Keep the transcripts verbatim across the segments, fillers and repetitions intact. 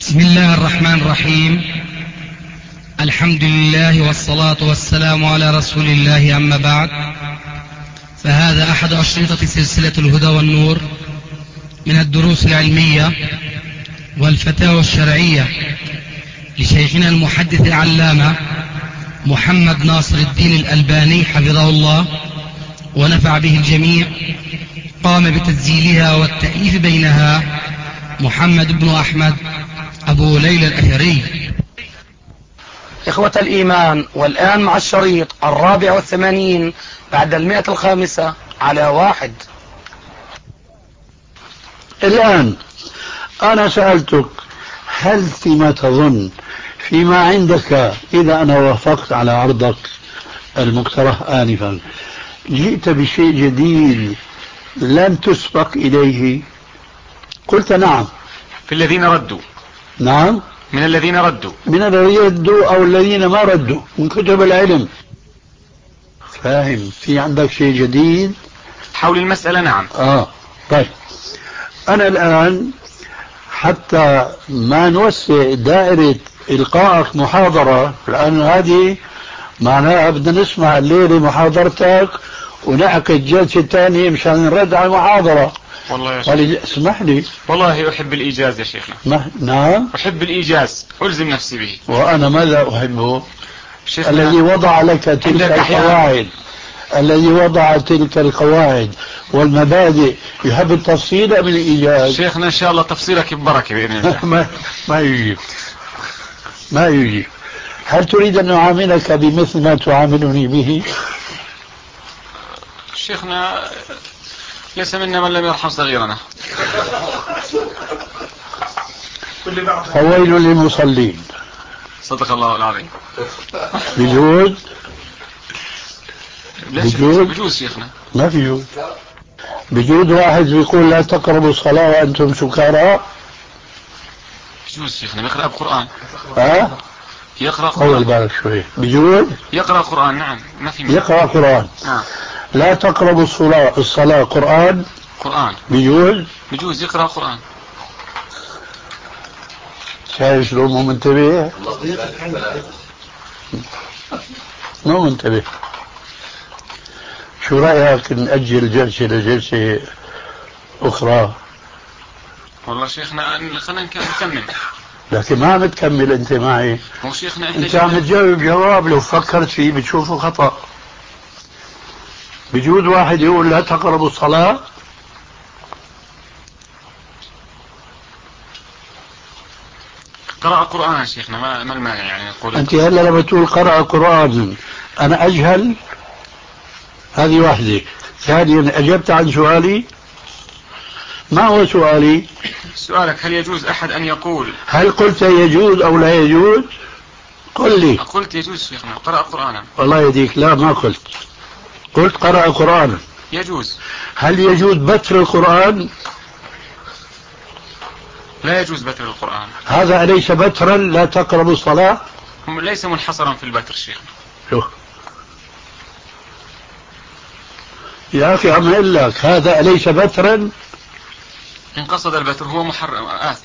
بسم الله الرحمن الرحيم. الحمد لله والصلاة والسلام على رسول الله، أما بعد، فهذا أحد أشرطة سلسلة الهدى والنور من الدروس العلمية والفتاوى الشرعية لشيخنا المحدث العلامة محمد ناصر الدين الألباني حفظه الله ونفع به الجميع. قام بتسجيلها والتأليف بينها محمد بن أحمد أبو ليلى الأثري. إخوة الإيمان، والآن مع الشريط الرابع والثمانين بعد المئة الخامسة على واحد. الآن أنا سألتك هل فيما تظن فيما عندك إذا أنا وافقت على عرضك المقترح آنفا جئت بشيء جديد لم تسبق إليه؟ قلت نعم. في الذين ردوا. نعم، من الذين ردوا من الذين ردوا أو الذين ما ردوا من كتب العلم. فاهم؟ في عندك شيء جديد حول المسألة؟ نعم. آه طيب، أنا الآن حتى ما نوسع دائرة إلقائك محاضرة، لأن هذه معناها بدنا نسمع الليلة محاضرتك ونعقد جلسة ثانية مشان نرد على المحاضرة. والله يا شيخ اسمح لي، والله أحب الإيجاز يا شيخنا. ما... نعم، أحب الإيجاز، ألزم نفسي به. وأنا ماذا أحبه؟ شيخنا الذي وضع لك تلك القواعد، الذي وضع تلك القواعد والمبادئ يحب التفصيل أم الإيجاز؟ شيخنا إن شاء الله تفصيلك ببركة بإذن الله. ما ما يجيب ما يجيب. هل تريد أن أعاملك بمثل ما تعاملني به؟ شيخنا ليس منا من لم يرحم صغيرنا. فويل للمصلين. صدق الله العظيم. بجوز؟ بجوز بجوز شيخنا. ما في جوز. بجوز واحد بيقول لا تقربوا الصلاة وأنتم سكارى. بجوز شيخنا يقرأ القرآن. ها؟ يقرأ قرآن. أول بالك شوي. بجوز يقرأ قرآن. نعم، ما في مانع. يقرأ قرآن. آه. لا تقربوا الصلاة الصلاة قرآن. قرآن بجوز. بجوز يقرأ قرآن. شايف شلون مو منتبه؟ مو منتبه. شو رأيك نأجل جلسة لجلسة أخرى؟ والله شيخنا خلينا نكمل. لكن ما عم تكمل أنت معي. هو شيخنا أنت عم تجاوب جواب لو فكرت فيه بتشوفه خطأ. بجوز واحد يقول لا تقربوا الصلاة. قرأ قرآن شيخنا، ما ما المانع يعني نقول. أنت هلا لما تقول قرأ قرآن أنا أجهل؟ هذه واحدة. ثانيا أجبت عن سؤالي؟ ما هو سؤالي؟ سؤالك هل يجوز أحد أن يقول؟ هل قلت يجوز أو لا يجوز؟ قل لي. قلت يجوز شيخنا، قرأ قرآنا. والله يديك لا، ما قلت. قلت قرأ قرآنا. يجوز. هل يجوز بتر القرآن؟ لا يجوز بتر القرآن. هذا أليس بترا لا تقربوا الصلاة؟ ليس منحصرا في البتر شيخنا. شو يا أخي عم أقول لك هذا أليس بترا؟ إن قصد البتر هو محرم آثم.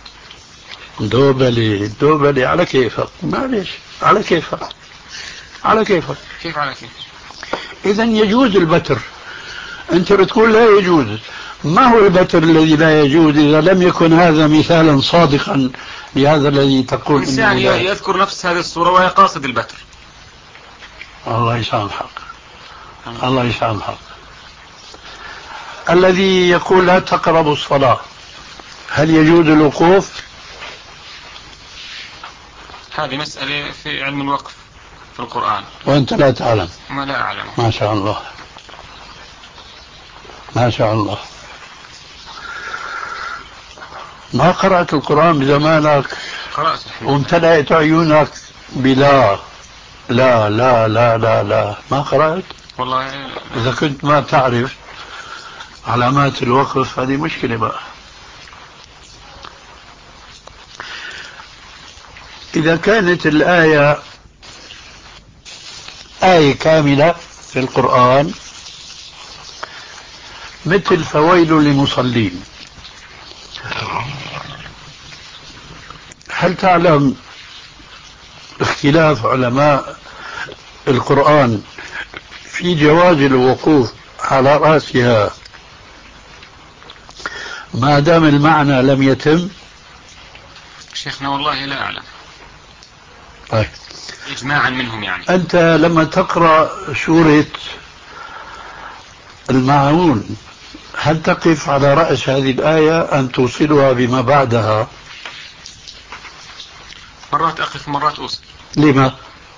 دوبلي دوبلي على كيفك، معلش على كيفك على كيفك. كيف على كيف؟ إذا يجوز البتر، أنت بتقول لا يجوز. ما هو البتر الذي لا يجوز إذا لم يكن هذا مثالا صادقا لهذا الذي تقول؟ إنسان يذكر نفس هذه الصورة وهي قاصد البتر. الله يسامحك، الله يسامحك. الذي يقول لا تقربوا الصلاة هل يجوز الوقوف؟ هذه مسألة في علم الوقف في القرآن وأنت لا تعلم. ما لا أعلم. ما شاء الله ما شاء الله. ما قرأت القرآن بزمانك؟ قرأت وامتلأت عيونك بلا لا لا لا لا لا ما قرأت؟ والله إذا كنت ما تعرف علامات الوقف هذه مشكلة بقى. إذا كانت الآية آية كاملة في القرآن مثل فويل للمصلين، هل تعلم اختلاف علماء القرآن في جواز الوقوف على رأسها ما دام المعنى لم يتم؟ شيخنا والله لا أعلم. طيب. إجماعا منهم يعني. أنت لما تقرأ سورة الماعون هل تقف على رأس هذه الآية أم توصلها بما بعدها؟ مرات أقف مرات أوصل. لما؟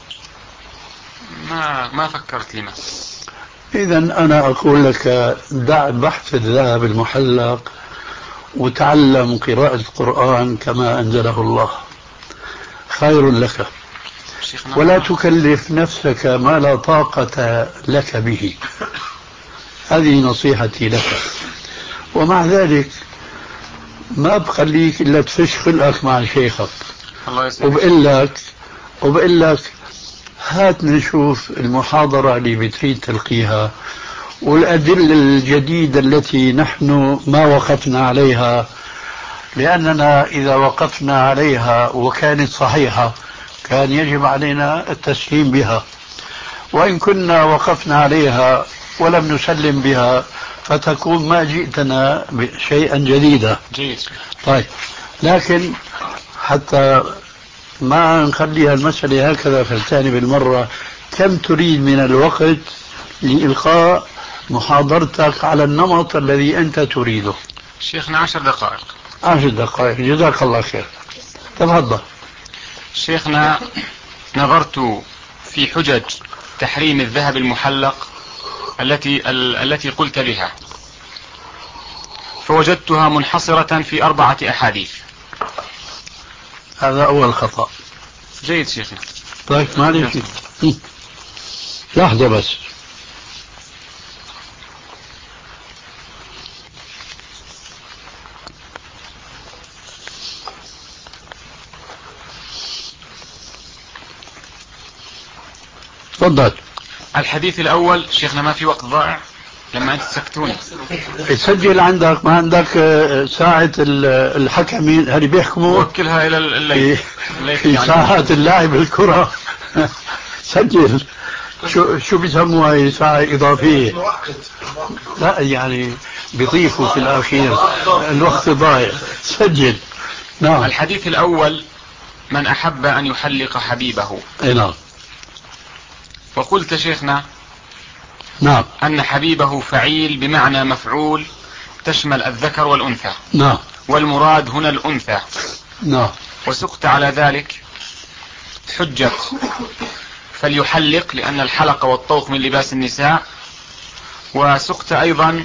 ما ما فكرت لما. إذا أنا أقول لك دع بحث الذهب المحلق وتعلم قراءة القرآن كما أنزله الله، خير لك، ولا تكلف نفسك ما لا طاقة لك به. هذه نصيحتي لك. ومع ذلك ما بخليك إلا تفش خلقك مع شيخك، وبقول لك وبقول لك هات نشوف المحاضرة اللي بتريد تلقيها والأدلة الجديدة التي نحن ما وقفنا عليها، لأننا إذا وقفنا عليها وكانت صحيحة كان يجب علينا التسليم بها، وإن كنا وقفنا عليها ولم نسلم بها فتكون ما جئتنا بشيئا جديدا. طيب، لكن حتى ما نخليها المسألة هكذا فلتاني بالمرة، كم تريد من الوقت لإلقاء محاضرتك على النمط الذي أنت تريده؟ شيخنا عشر دقائق. عشر دقائق، جزاك الله خير. تفضل. شيخنا نظرت في حجج تحريم الذهب المحلق التي التي قلت بها، فوجدتها منحصرة في أربعة أحاديث. هذا أول خطأ. جيد شيخنا. طيب معلش لحظة بس. تفضل. الحديث الأول شيخنا، ما في وقت ضائع لما أنت تسكتوني. تسجل عندك، ما عندك ساعة الحكمين اللي بيحكموا وكلها إلى الليل في ساعات اللاعب الكرة. سجل. شو شو بيسموها هي ساعة إضافية؟ لا يعني بيضيفوا في الأخير الوقت ضايع. سجل. نعم. الحديث الأول: من أحب أن يحلق حبيبه. اي نعم. وقلت شيخنا نعم أن حبيبه فعيل بمعنى مفعول، تشمل الذكر والأنثى. نعم. والمراد هنا الأنثى. نعم. وسقت على ذلك حجة فليحلق لأن الحلق والطوق من لباس النساء. وسقت أيضا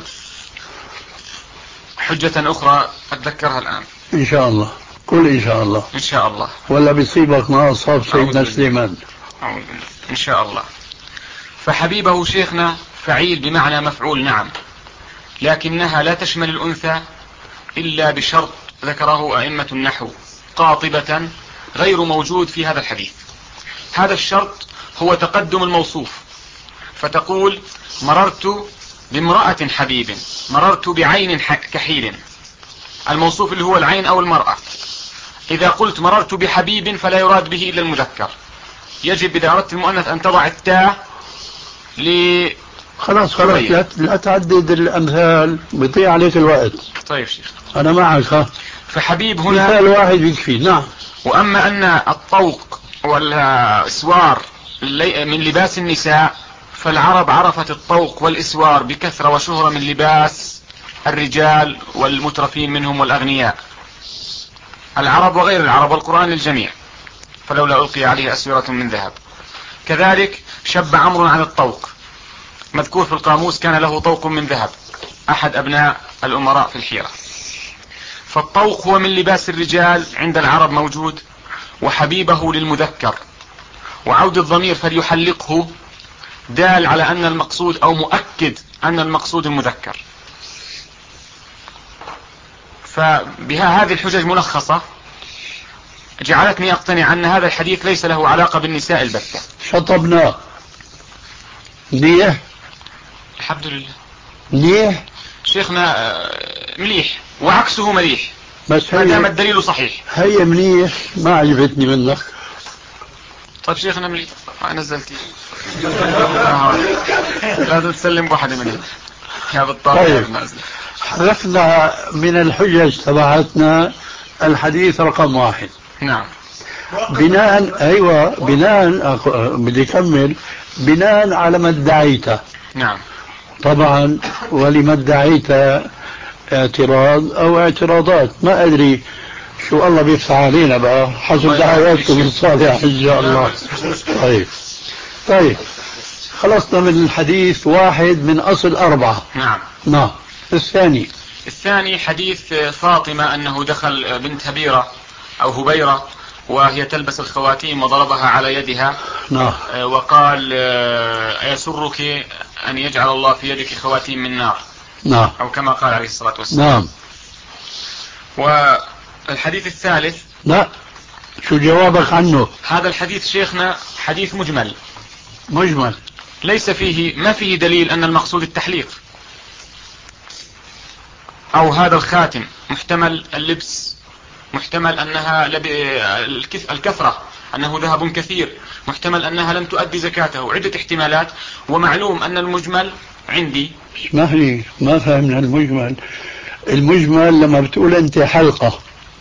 حجة أخرى أتذكرها الآن إن شاء الله. قل إن شاء الله. إن شاء الله. ولا بيصيبك ما أصاب سيدنا سليمان. إن شاء الله. فحبيبه شيخنا فعيل بمعنى مفعول، نعم، لكنها لا تشمل الأنثى إلا بشرط ذكره أئمة النحو قاطبة غير موجود في هذا الحديث. هذا الشرط هو تقدم الموصوف، فتقول مررت بامرأة حبيب، مررت بعين كحيل، الموصوف اللي هو العين أو المرأة. إذا قلت مررت بحبيب فلا يراد به إلا المذكر، يجب إذا أردت المؤنث أن تضع التاء ل خلاص خلاص لا, لا تعدد الأمثال، بيضيع عليك الوقت. طيب شيخ أنا معك. ها فحبيب هنا مثال واحد يكفي. نعم. وأما أن الطوق والإسوار من لباس النساء، فالعرب عرفت الطوق والإسوار بكثرة وشهرة من لباس الرجال والمترفين منهم والأغنياء، العرب وغير العرب، والقرآن للجميع، فلولا ألقي عليه أسورة من ذهب. كذلك شب عمرو عن الطوق، مذكور في القاموس كان له طوق من ذهب، أحد أبناء الأمراء في الحيرة. فالطوق هو من لباس الرجال عند العرب موجود، وحبيبه للمذكر، وعود الضمير فليحلقه دال على أن المقصود أو مؤكد أن المقصود المذكر. فبها هذه الحجج ملخصة جعلتني أقتنع أن هذا الحديث ليس له علاقة بالنساء البتة. شطبنا مليح. الحمد لله مليح شيخنا، مليح وعكسه مليح. بس ما دام هي الدليل صحيح. هي منيح، ما عجبتني منك. طيب شيخنا ملي نزلتي لازم تسلم واحدة منها يا بالطبع. طيب حذفنا من الحجج تبعتنا الحديث رقم واحد. نعم. بناء ايوه بناء أخ- بدي اكمل بناء على ما ادعيته. نعم. طبعا ولما ادعيت اعتراض او اعتراضات، ما ادري شو الله بيفتح علينا بقى حسب دعواتكم الصالحة ان شاء الله. طيب طيب خلصنا من الحديث واحد من اصل اربعة. نعم. نعم. الثاني الثاني حديث فاطمة أنه دخل بنت هبيرة أو هبيرة وهي تلبس الخواتيم وضربها على يدها. نعم. وقال أيسرك أن يجعل الله في يدك خواتيم من نار. نعم. أو كما قال عليه الصلاة والسلام. نعم. والحديث الثالث. لا، شو جوابك عنه؟ هذا الحديث شيخنا حديث مجمل. مجمل ليس فيه ما فيه دليل أن المقصود التحليق أو هذا الخاتم، محتمل اللبس، محتمل أنها لب... الكثرة، أنه ذهب كثير، محتمل أنها لم تؤدي زكاته، عدة احتمالات. ومعلوم أن المجمل عندي. اسمح لي، ما فهمنا المجمل. المجمل لما بتقول أنت حلقة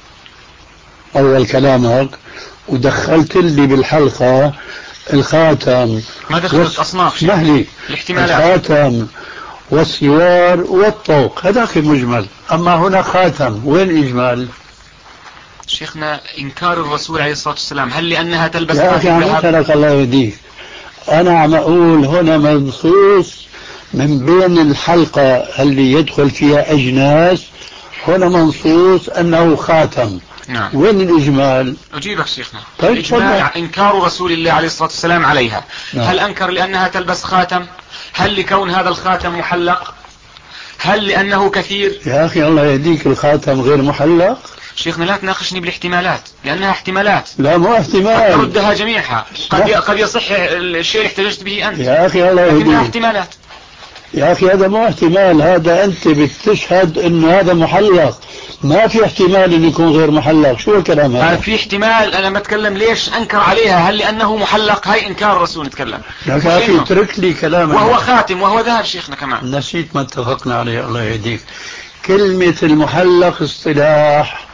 أول كلامك ودخلت لي بالحلقة الخاتم، ما دخلت أصناف. اسمح لي، الاحتمالات الخاتم والسوار والطوق هذاك المجمل. أما هنا خاتم، وين إجمال؟ شيخنا إنكار الرسول عليه الصلاة والسلام، هل لأنها تلبس يا أخي عم أسألك الله يهديك، أنا عم أقول هنا منصوص من بين الحلقة اللي يدخل فيها أجناس، هنا منصوص أنه خاتم. نعم. وين الإجمال؟ أجيبك شيخنا. طيب الإجمال إنكار رسول الله عليه الصلاة والسلام عليها. نعم. هل أنكر لأنها تلبس خاتم؟ هل لكون هذا الخاتم محلق؟ هل لأنه كثير؟ يا أخي الله يهديك، الخاتم غير محلق. شيخنا لا تناقشني بالاحتمالات لأنها احتمالات. لا مو احتمال، تردها جميعها. قد قد يصح الشيء اللي احتجت به أنت. يا أخي الله لكنها يهديك، احتمالات. يا أخي هذا مو احتمال، هذا أنت بتشهد إنه هذا محلق، ما في احتمال إنه يكون غير محلق. شو الكلام هذا؟ في احتمال. أنا بتكلم ليش أنكر عليها، هل لأنه محلق؟ هاي إنكار الرسول نتكلم. يا أخي اترك لي كلام. وهو خاتم وهو ذهب شيخنا كمان. نسيت ما اتفقنا عليه الله يهديك. كلمة المحلق اصطلاح.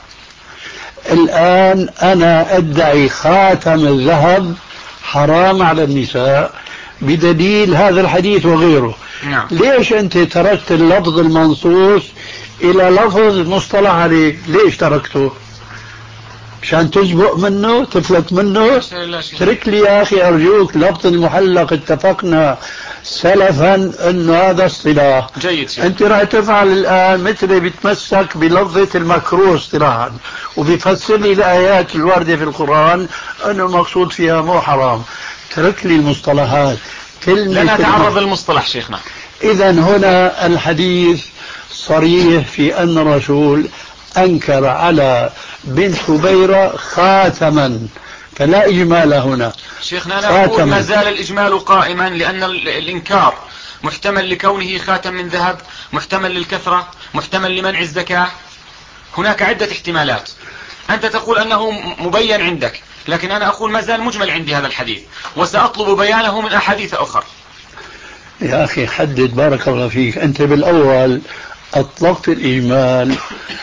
الآن أنا أدعي خاتم الذهب حرام على النساء بدليل هذا الحديث وغيره. نعم. ليش أنت تركت اللفظ المنصوص إلى لفظ مصطلح عليه؟ ليش تركته؟ مشان تسبق منه، تفلت منه؟ ترك لي يا أخي أرجوك لفظ المحلق. اتفقنا سلفا أنه هذا اصطلاح جيد. أنت راح تفعل الآن مثل بيتمسك بلفظة المكروه اصطلاحا وبيفسر لي الآيات الواردة في القرآن أنه المقصود فيها مو حرام. ترك لي المصطلحات. لن أتعرض للمصطلح شيخنا. إذا هنا الحديث صريح في أن الرسول أنكر على بنت هبيرة خاتما، فلا إجمال هنا. شيخنا أنا أقول ما زال الإجمال قائما، لأن الإنكار محتمل لكونه خاتم من ذهب، محتمل للكثرة، محتمل لمنع الزكاة. هناك عدة احتمالات. أنت تقول أنه مبين عندك، لكن أنا أقول ما زال مجمل عندي هذا الحديث، وسأطلب بيانه من أحاديث أخرى. يا أخي حدد بارك الله فيك. أنت بالأول أطلقت الإجمال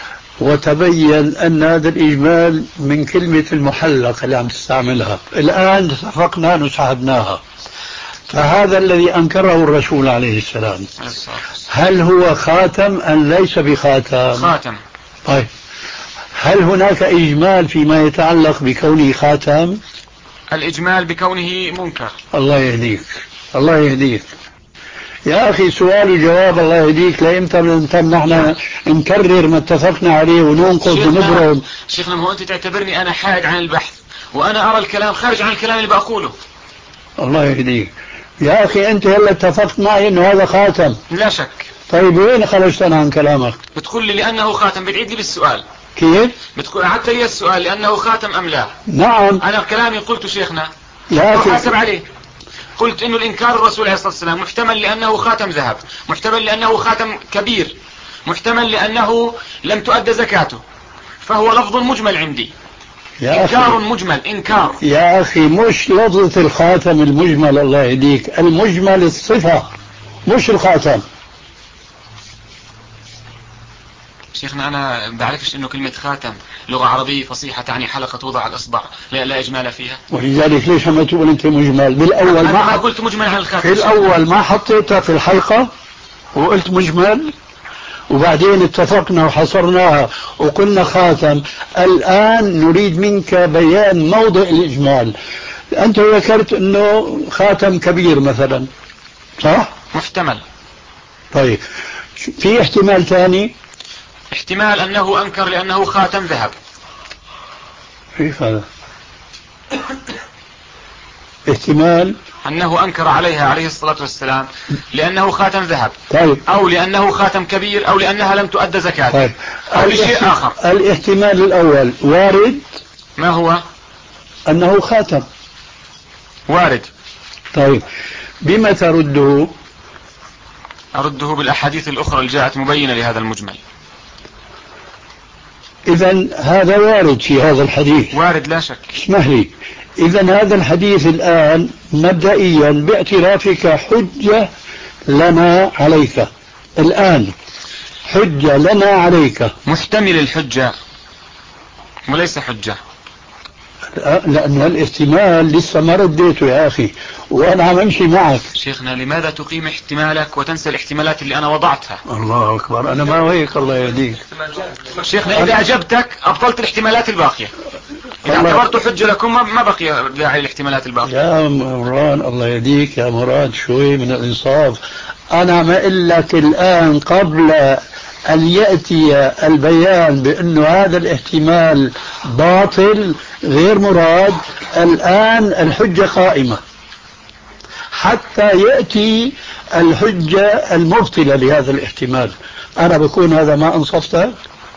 وتبين أن هذا الإجمال من كلمة المحلق اللي عم تستعملها. الآن اتفقنا نسحبناها. فهذا الذي أنكره الرسول عليه السلام، هل هو خاتم أم ليس بخاتم؟ خاتم. طيب هل هناك إجمال فيما يتعلق بكونه خاتم؟ الإجمال بكونه منكر. الله يهديك، الله يهديك يا أخي. سؤال وجواب الله يهديك. لا يمتى نحن نكرر ما اتفقنا عليه وننقض ونبرم. شيخنا ما هو أنت تعتبرني أنا حائد عن البحث، وأنا أرى الكلام خارج عن الكلام اللي بقوله. الله يهديك يا أخي. أنت هلا اتفقت معي إنه هذا خاتم. لا شك. طيب وين خرجت أنا عن كلامك؟ بتقول لي لأنه خاتم، بتعيد لي بالسؤال. كيف؟ بتقول أعدت لي السؤال لأنه خاتم أم لا؟ نعم. أنا كلامي قلت شيخنا يا أخي حاسب عليه. قلت إنه الإنكار الرسول عليه الصلاة والسلام محتمل لأنه خاتم ذهب، محتمل لأنه خاتم كبير، محتمل لأنه لم تؤد زكاته. فهو لفظ مجمل عندي. يا إنكار أخي مجمل إنكار. يا أخي مش لفظة الخاتم المجمل، الله يهديك، المجمل الصفة مش الخاتم. شيخنا أنا بعرفش إنه كلمة خاتم لغة عربية فصيحة تعني حلقة توضع على الإصبع، لا, لا إجمال فيها. ولذلك ليش ما تقول أنت مجمل بالأول؟ أنا ما ما قلت مجمل على الخاتم في الأول ما حطيتها في الحلقة وقلت مجمل، وبعدين اتفقنا وحصرناها وقلنا خاتم. الآن نريد منك بيان موضع الإجمال. أنت ذكرت أنه خاتم كبير مثلا، صح؟ محتمل. طيب في احتمال ثاني؟ احتمال أنه أنكر لأنه خاتم ذهب. كيف هذا؟ احتمال أنه أنكر عليها عليه الصلاة والسلام لأنه خاتم ذهب. طيب. أو لأنه خاتم كبير، أو لأنها لم تؤدى زكاة. طيب. أو لشيء آخر. الاحتمال الأول وارد. ما هو؟ أنه خاتم وارد. طيب بما ترده؟ أرده بالأحاديث الأخرى اللي جاءت مبينة لهذا المجمل. إذا هذا وارد في هذا الحديث. وارد لا شك. اسمح لي، إذا هذا الحديث الآن مبدئيا باعترافك حجة لنا عليك، الآن حجة لنا عليك. محتمل الحجة وليس حجة، لأن الاحتمال لسه ما رديته يا أخي وأنا عم أمشي معك. شيخنا لماذا تقيم احتمالك وتنسى الاحتمالات اللي أنا وضعتها؟ الله أكبر، أنا ما هيك، الله يهديك. شيخنا إذا أجبتك أبطلت الاحتمالات الباقية. إذا اعتبرت حجة لكم ما بقي داعي الاحتمالات الباقية. يا مران الله يهديك يا مراد، شوي من الإنصاف. أنا ما أقول لك الآن قبل أن يأتي البيان بأنه هذا الاحتمال باطل غير مراد، الآن الحجة قائمة حتى يأتي الحجة المبطلة لهذا الاحتمال. أنا بكون هذا ما أنصفتك؟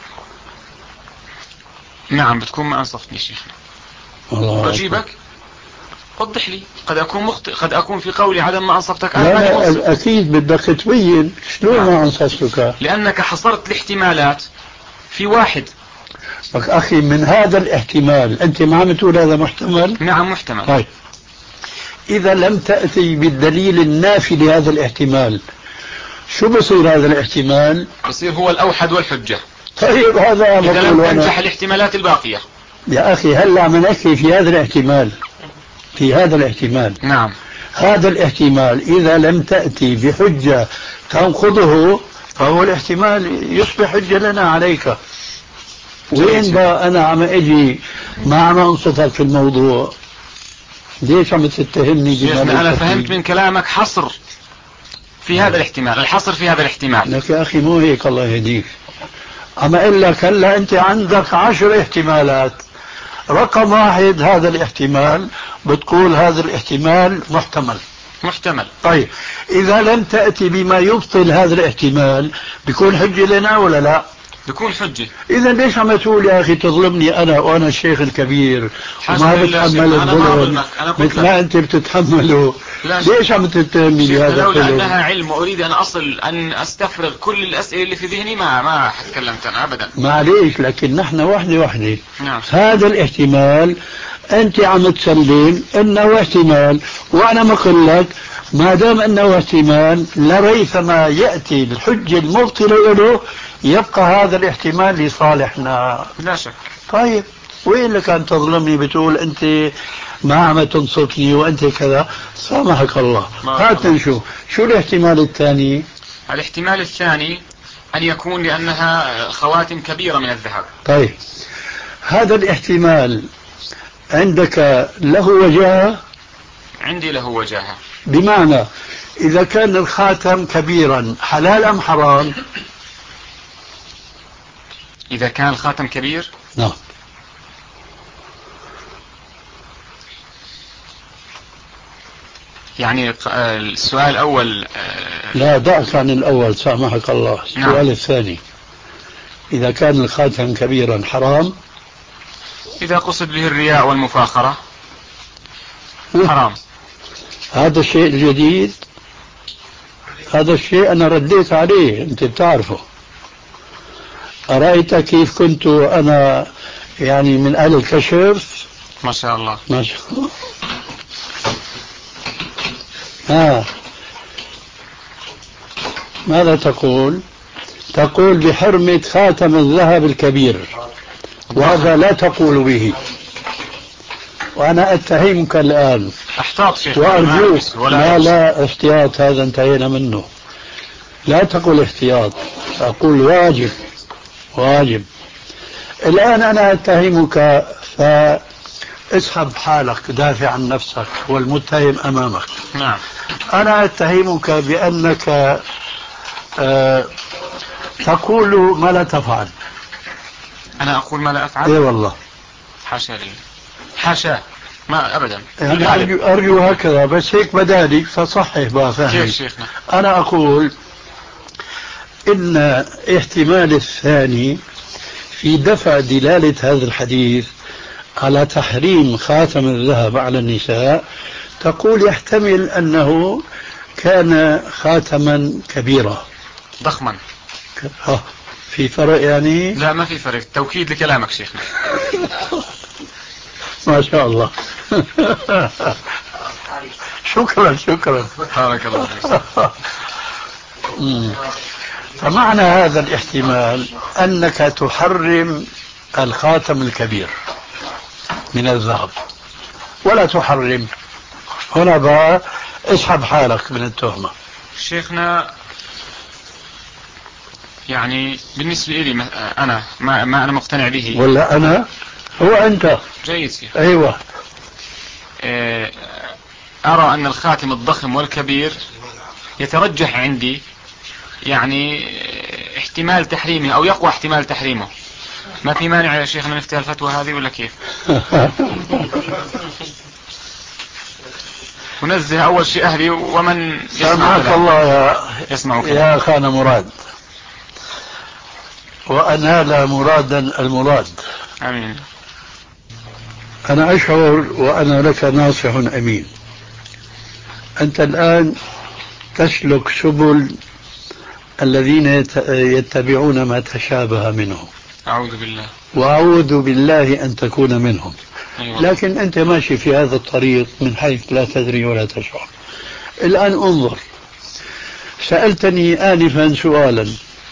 نعم بتكون ما أنصفتني شيخنا. أجيبك وضح لي، قد أكون مخطئ، قد أكون في قولي عدم ما أنصفتك. لا لا أكيد بدك تبين شلون ما أنصفتك، لأنك حصرت الاحتمالات في واحد. أخي من هذا الاحتمال أنت ما عم تقول هذا محتمل؟ نعم محتمل. طيب إذا لم تأتي بالدليل النافي لهذا الاحتمال شو بصير هذا الاحتمال؟ بصير هو الأوحد والحجة. طيب هذا إذا لم تنجح الاحتمالات الباقية. يا أخي هلا عم نحكي في هذا الاحتمال، في هذا الاحتمال. نعم. هذا الاحتمال إذا لم تأتي بحجة تنقضه فهو الاحتمال يصبح حجة لنا عليك. وين بقى أنا عم أجي ما عم أنصتك في الموضوع؟ ليش عم تتهمني بما أنا فهمت من كلامك حصر في هذا الاحتمال، الحصر في هذا الاحتمال. لك يا أخي مو هيك، الله يهديك. عم أقول لك هلا أنت عندك عشر احتمالات، رقم واحد هذا الاحتمال بتقول هذا الاحتمال محتمل. محتمل. طيب إذا لم تأتي بما يبطل هذا الاحتمال بيكون حجة لنا ولا لا؟ بيكون حجة. إذا ليش عم تقول يا أخي تظلمني أنا وأنا الشيخ الكبير وما بتحمل الظلم مثل ما أنت بتتحمله؟ ليش عم تتهمني بهذا؟ لولا أنها علم وأريد أن أصل أن أستفرغ كل الأسئلة اللي في ذهني ما ما حتكلمت أنا أبدا. معليش، لكن نحن وحدة وحدة. نعم. هذا الاحتمال أنت عم تسلم أنه احتمال، وأنا مقول لك ما دام أنه احتمال لريثما يأتي الحجة المبطلة له يبقى هذا الاحتمال لصالحنا. لا شك. طيب وين لك أن تظلمني بتقول أنت ما عم تنصفني وأنت كذا؟ سامحك الله. هات نشوف شو الاحتمال الثاني. الاحتمال الثاني أن يكون لأنها خواتم كبيرة من الذهب. طيب هذا الاحتمال عندك له وجاهة؟ عندي له وجاهة. بمعنى إذا كان الخاتم كبيرا حلال أم حرام؟ إذا كان الخاتم كبير؟ نعم. يعني السؤال الأول. لا دعك عن الأول سامحك الله. السؤال نعم. الثاني إذا كان الخاتم كبيرا حرام؟ إذا قصد به الرياء والمفاخرة حرام. هذا الشيء الجديد، هذا الشيء أنا رديت عليه أنت بتعرفه. أرأيت كيف كنت أنا يعني من أهل الكشف؟ ما شاء الله. ما شاء الله. آه. ماذا تقول؟ تقول بحرمة خاتم الذهب الكبير، وهذا لا تقول به، وأنا أتهمك الآن. احتاط شيخ وأرجوك. لا لا احتياط، هذا انتهينا منه. لا تقول احتياط، أقول واجب. واجب. الآن أنا أتهمك، فاسحب حالك، دافع عن نفسك والمتهم أمامك. نعم. أنا أتهمك بأنك أه تقول ما لا تفعل. أنا أقول ما لا أفعل؟ إيه والله. حاشا لي، حاشا، ما أبدا. يعني أرجو, أرجو هكذا، بس هيك بدالي فصحح بقى. فهم كيف شيخنا؟ أنا أقول إن احتمال الثاني في دفع دلالة هذا الحديث على تحريم خاتم الذهب على النساء، تقول يحتمل أنه كان خاتما كبيرا ضخما. في فرق يعني؟ لا ما في فرق، توكيد لكلامك شيخنا. ما شاء الله. شكرا شكرا. بارك الله فيك. فمعنى هذا الاحتمال أنك تحرم الخاتم الكبير من الذهب ولا تحرم. هنا بقى اسحب حالك من التهمة. شيخنا يعني بالنسبة لي أنا ما, ما أنا مقتنع به. ولا أنا؟ هو أنت. جيد شيخ. أيوة. أرى أن الخاتم الضخم والكبير يترجح عندي يعني احتمال تحريمه أو يقوى احتمال تحريمه. ما في مانع يا شيخنا نفتح الفتوى هذه ولا كيف؟ ونزه أول شيء أهلي ومن سمعك الله يا يسمعك يا خان مراد، وأنال مرادا المراد. آمين. أنا أشعر وأنا لك ناصح أمين. أنت الآن تسلك سبل الذين يتبعون ما تشابه منه. أعوذ بالله. وأعوذ بالله أن تكون منهم. أيوة. لكن أنت ماشي في هذا الطريق من حيث لا تدري ولا تشعر. الآن انظر، سألتني آنفا سؤالا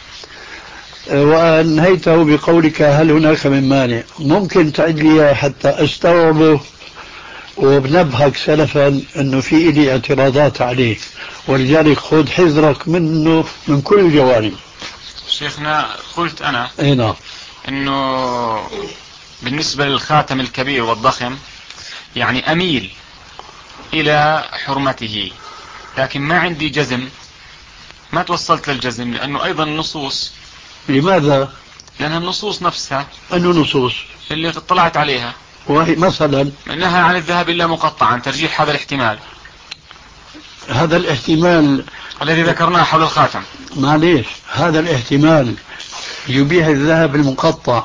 وأنهيته بقولك هل هناك من مانع. ممكن تعد لي حتى أستوعبه وبنبهك سلفا أنه في إلي اعتراضات عليه، ولذلك خذ حذرك منه من كل الجوانب. شيخنا قلت أنا اي نعم أنه بالنسبة للخاتم الكبير والضخم يعني أميل إلى حرمته، لكن ما عندي جزم، ما توصلت للجزم، لأنه أيضا النصوص. لماذا؟ لأنها النصوص نفسها. أنه نصوص اللي اطلعت عليها، وهي مثلا إنها عن الذهب إلا مقطعا، ترجيح هذا الاحتمال. هذا الاحتمال الذي ذكرناه حول الخاتم. معليش، هذا الاحتمال يبيح الذهب المقطع،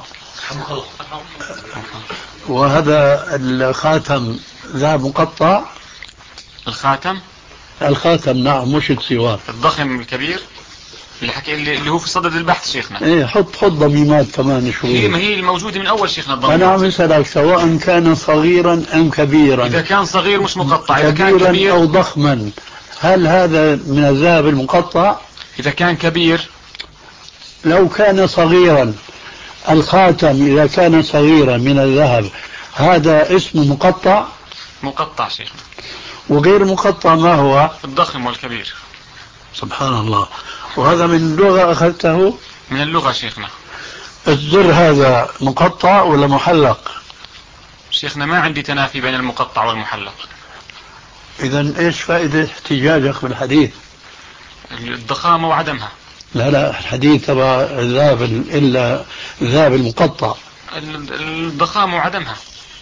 وهذا الخاتم ذهب مقطع. الخاتم الخاتم نعم، مش السوار الضخم الكبير اللي حكي اللي هو في صدد البحث شيخنا. ايه حط حط ضميمات كمان شوي. هي ما هي الموجودة من أول شيخنا الضميمات. أنا عم أسألك سواء كان صغيرا أم كبيرا. إذا كان صغير مش مقطع، إذا كان كبيرا كبير أو ضخما، هل هذا من الذهب المقطع؟ إذا كان كبير. لو كان صغيرا، الخاتم إذا كان صغيرا من الذهب هذا اسمه مقطع؟ مقطع شيخنا. وغير مقطع ما هو؟ الضخم والكبير. سبحان الله. وهذا من اللغة أخذته؟ من اللغة شيخنا. الزر هذا مقطع ولا محلق؟ شيخنا ما عندي تنافي بين المقطع والمحلق. إذن إيش فائدة احتجاجك بالحديث؟ الضخامة وعدمها. لا لا، الحديث تبع الذهب إلا الذهب المقطع. الضخامة وعدمها.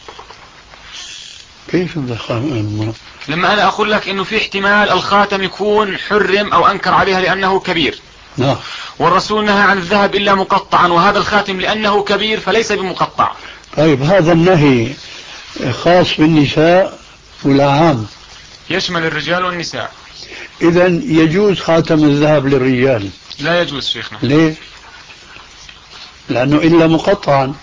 كيف الضخامة؟ لما أنا أقول لك إنه في احتمال الخاتم يكون حرم أو أنكر عليها لأنه كبير. نعم. والرسول نهى عن الذهب إلا مقطعا، وهذا الخاتم لأنه كبير فليس بمقطع. طيب هذا النهي خاص بالنساء ولا عام؟ يشمل الرجال والنساء. إذن يجوز خاتم الذهب للرجال؟ لا يجوز شيخنا. ليه؟ لأنه إلا مقطعا.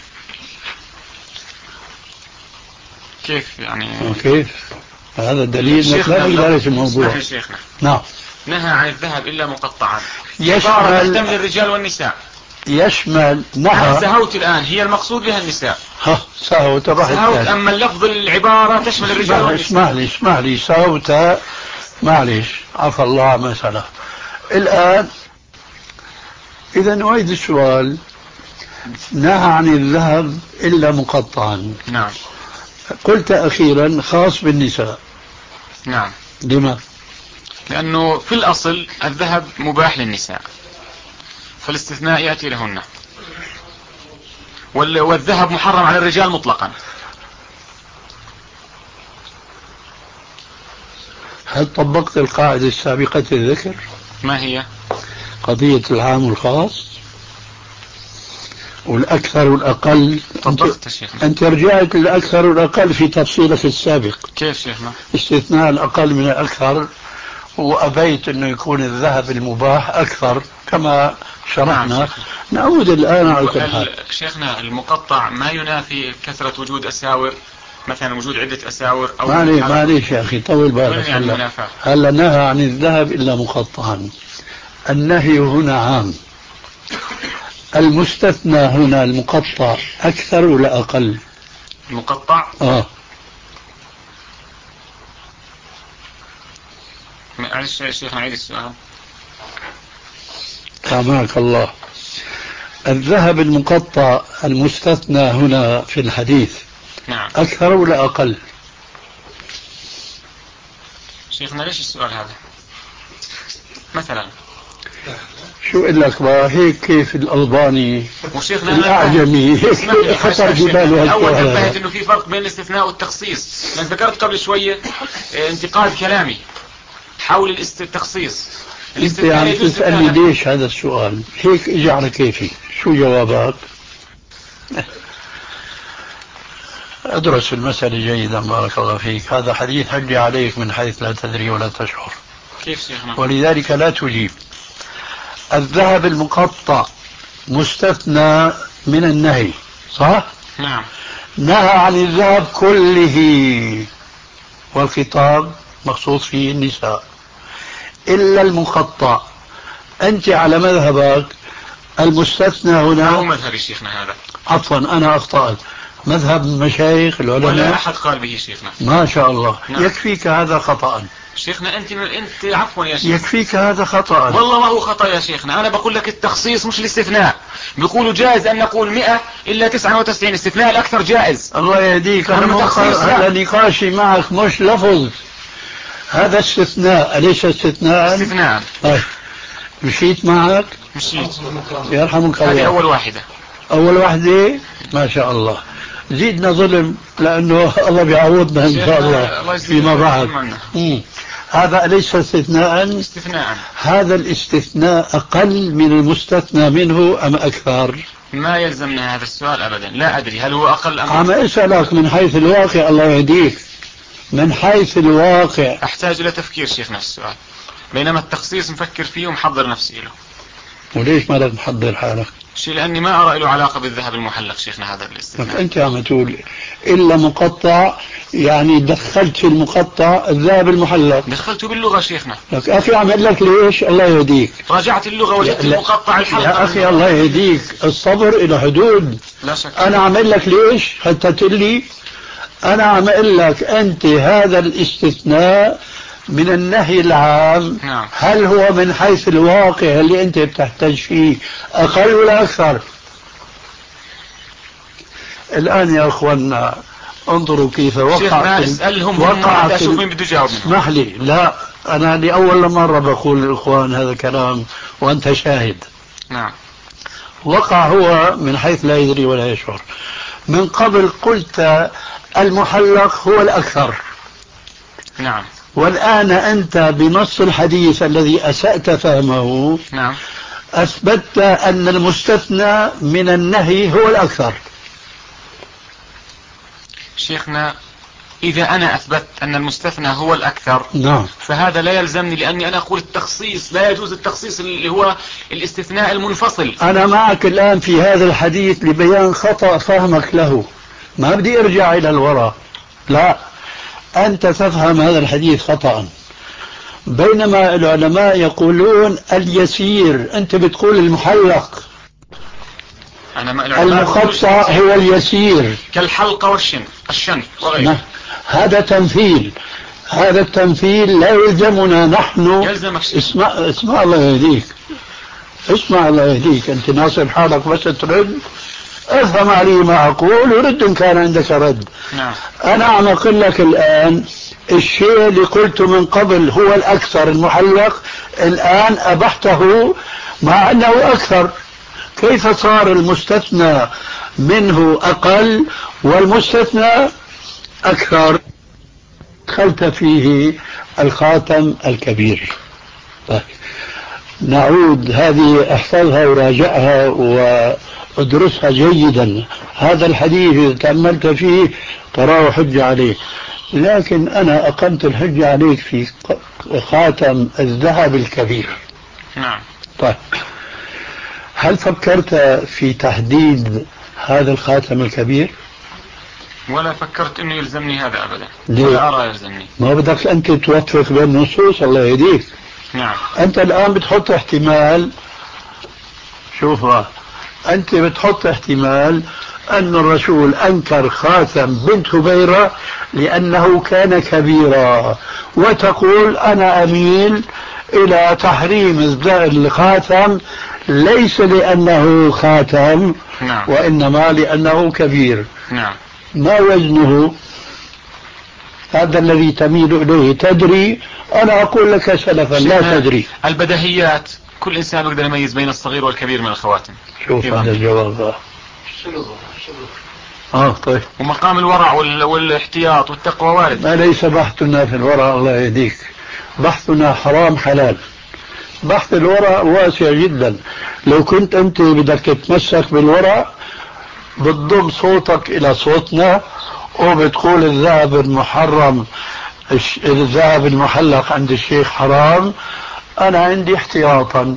كيف يعني؟ كيف؟ هذا دليل انك لا تدرس الموضوع. شيخنا نعم. نهى عن الذهب إلا مقطعا، يشمل تحتمل الرجال والنساء. يشمل نهى. سهوت الآن، هي المقصود بها النساء. ها سهوت سهوت، أما اللفظ العبارة تشمل الرجال والنساء. اسمح لي اسمح لي سهوت، معلش عفى الله عما سلف. الآن إذا نعيد السؤال. نهى عن الذهب إلا مقطعا. نعم. قلت أخيرا خاص بالنساء. نعم. لما؟ لأنه في الأصل الذهب مباح للنساء، فالاستثناء يأتي لهن، والذهب محرم على الرجال مطلقا. هل طبقت القاعدة السابقة الذكر؟ ما هي؟ قضية العام والخاص والأكثر والأقل. طبقت شيخنا. أنت رجعت للأكثر والأقل في تفصيلك السابق. كيف شيخنا؟ استثناء الأقل من الأكثر، وأبيت أنه يكون الذهب المباح أكثر كما شرحنا. نعم. نعود الآن على الحال. شيخنا المقطع ما ينافي كثرة وجود أساور، مثلا وجود عدة أساور أو معليش معليش يا أخي طول بالك. يعني هلا هلا نهى عن الذهب إلا مقطعا. النهي هنا عام، المستثنى هنا المقطع أكثر ولا أقل؟ المقطع آه معلش يا شيخ نعيد السؤال. سامحك الله. الذهب المقطع المستثنى هنا في الحديث نعم أكثر ولا أقل؟ شيخنا ليش السؤال هذا مثلا؟ شو اقول لك بقى هيك كيف الألباني وشيخنا الأعجمي هيك خطر جباله. أول انتبهت إنه في فرق بين الاستثناء والتخصيص، لأن ذكرت قبل شوية انتقاد كلامي حول التخصيص. انت يعني تسألني ليش هذا السؤال هيك اجى على كيفي؟ شو جوابك؟ ادرس المسألة جيدا بارك الله فيك. هذا حديث هجي عليك من حيث لا تدري ولا تشعر. كيف شيخنا؟ ولذلك لا تجيب. الذهب المقطع مستثنى من النهي صح؟ نعم. نهى عن الذهب كله، والخطاب مخصوص فيه النساء إلا المقطع. أنت على مذهبك المستثنى هنا. هو مذهب شيخنا هذا. عفوا أنا أخطأت. مذهب مشايخ العلماء ولا أحد قال به شيخنا. ما شاء الله. نعم. يكفيك هذا خطأ شيخنا. أنت أنت عفوا يا شيخ. يكفيك هذا خطأ. والله ما هو خطأ يا شيخنا، أنا بقول لك التخصيص مش الاستثناء. بيقولوا جائز أن نقول مئة إلا تسعة وتسعين، استثناء الأكثر جائز. الله يهديك. أنا هذا نقاشي معك مش لفظ، هذا استثناء أليس استثناء؟ استثناء. طيب مشيت معك؟ مشيت. يرحمك الله. هذه أول واحدة. أول واحدة ما شاء الله. زيدنا ظلم لأنه الله بيعوضنا إن شاء الله فيما بعد. هذا أليس استثناء؟ استثناء. هذا الاستثناء أقل من المستثنى منه أم أكثر؟ ما يلزمنا هذا السؤال أبدا، لا أدري هل هو أقل أم عم أسألك من حيث الواقع. الله يهديك. من حيث الواقع أحتاج إلى تفكير شيخنا في السؤال، بينما التخصيص مفكر فيه ومحضر نفسي له. وليش ما لك محضر حالك؟ شيء لأني ما أرى له علاقة بالذهب المحلق شيخنا هذا الاستثناء. أنت عم تقول إلا مقطع، يعني دخلت في المقطع الذهب المحلق. دخلته باللغة شيخنا. لك أخي عم أقول لك ليش. الله يهديك. راجعت اللغة وجدت المقطع الحلقة. يا أخي الله يهديك، الصبر إلى حدود. لا شك. أنا عم أقول لك ليش حتى تقول لي. أنا عم أقول لك أنت هذا الاستثناء من النهي العام. نعم. هل هو من حيث الواقع اللي أنت بتحتاج فيه أقل ولا أكثر؟ الآن يا أخوانا انظروا كيف وقعت. اسألهم وقعت. أشوف مين بده يجاوب. اسمح لي. لا أنا لأول مرة بقول للإخوان هذا كلام وأنت شاهد. نعم. وقع هو من حيث لا يدري ولا يشعر. من قبل قلت المحلق هو الأكثر. نعم. والآن أنت بنص الحديث الذي أسأت فهمه. نعم. أثبتت أن المستثنى من النهي هو الأكثر. شيخنا إذا أنا أثبت أن المستثنى هو الأكثر نعم. فهذا لا يلزمني، لأني أنا أقول التخصيص لا يجوز، التخصيص اللي هو الاستثناء المنفصل. أنا معك الآن في هذا الحديث لبيان خطأ فهمك له، ما بدي أرجع إلى الوراء، لا، أنت تفهم هذا الحديث خطأ. بينما العلماء يقولون اليسير، أنت بتقول المحلق، المقطع هو اليسير كالحلقة والشنف الشنف وغيره. هذا تمثيل، هذا التمثيل لا يلزمنا نحن. يلزمك شيء. اسمع اسمع الله يهديك، اسمع الله يهديك، أنت ناصر حالك بس ترد، افهم علي ما أقول ورد إن كان عندك رد. نعم. أنا عم أقول لك الآن الشيء اللي قلته من قبل هو الأكثر المحلق، الآن أبحته مع أنه أكثر. كيف صار المستثنى منه أقل والمستثنى أكثر؟ دخلت فيه الخاتم الكبير. طيب. نعود، هذه احفظها وراجعها وادرسها جيدا. هذا الحديث إذا تأملت فيه تراه حجة عليك، لكن أنا أقمت الحجة عليك في خاتم الذهب الكبير. نعم. طيب، هل فكرت في تحديد هذا الخاتم الكبير؟ ولا فكرت انه يلزمني هذا ابدا. ليه؟ ولا ارى يلزمني. ما بدك انت توفق بين النصوص، الله يهديك. نعم. انت الان بتحط احتمال، شوف انت بتحط احتمال ان الرسول انكر خاتم بنت هبيرة لانه كان كبيرا، وتقول انا اميل الى تحريم الخاتم ليس لانه خاتم. نعم. وانما لانه كبير. نعم. ما وزنه؟ هذا الذي تميل إليه. تدري؟ أنا أقول لك سلفا لا تدري. البديهيات، كل إنسان يقدر يميز بين الصغير والكبير من الخواتم. شوف هذا الجواب. آه طيب. ومقام الورع والاحتياط والتقوى وارد. ما ليس بحثنا في الورع، الله يهديك، بحثنا حرام حلال. بحث الورع واسع جدا. لو كنت أنت بدك تتمسك بالورع بتضم صوتك إلى صوتنا وبتقول الذهب المحرم، الذهب المحلق عند الشيخ حرام، أنا عندي احتياطا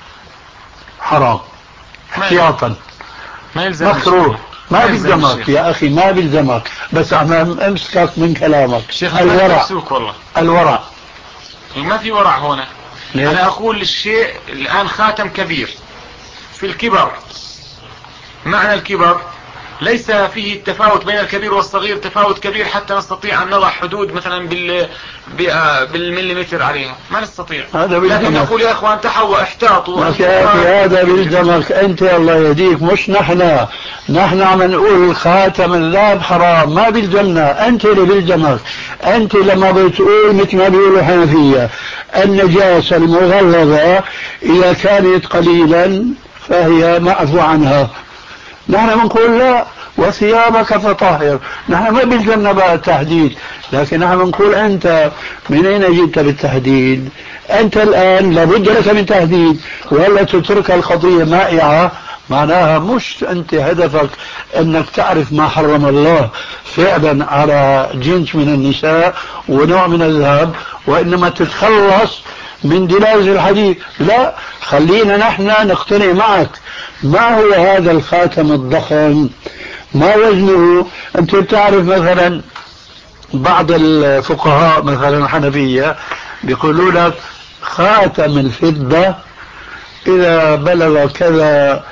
حرام، احتياطا ما يلزم مكروه. ما بيلزمك يا أخي، ما بيلزمك، بس أنا أمسكك من كلامك. الورع، والله الورع ما في ورع هنا. ليه؟ أنا أقول الشيء الآن خاتم كبير في الكبر، معنى الكبر ليس فيه التفاوت بين الكبير والصغير تفاوت كبير حتى نستطيع أن نضع حدود مثلا بال بالمليمتر عليها، ما نستطيع. لكن نقول يا أخوان تحوى احتاطوا. هذا بيلزمك أنت، الله يهديك، مش نحن. نحن عم نقول خاتم الذهب حرام، ما بيلزمنا، أنت اللي بيلزمك. أنت لما بتقول مثل ما بيقولوا حنفية النجاسة المغلظة إذا كانت قليلا فهي معفو عنها، نحن بنقول لا، وثيابك فطهر. نحن ما بيلزمنا بقى التحديد، لكن نحن بنقول أنت من أين جئت بالتحديد؟ أنت الآن لابد لك من تحديد، ولا تترك القضية مائعة. معناها مش أنت هدفك أنك تعرف ما حرم الله فعلا على جنس من النساء ونوع من الذهب، وإنما تتخلص من دلالة الحديث. لا، خلينا نحن نقتنع معك. ما هو هذا الخاتم الضخم؟ ما وزنه؟ أنت بتعرف مثلا بعض الفقهاء مثلا الحنفية بيقولوا لك خاتم الفضة إذا بلغ كذا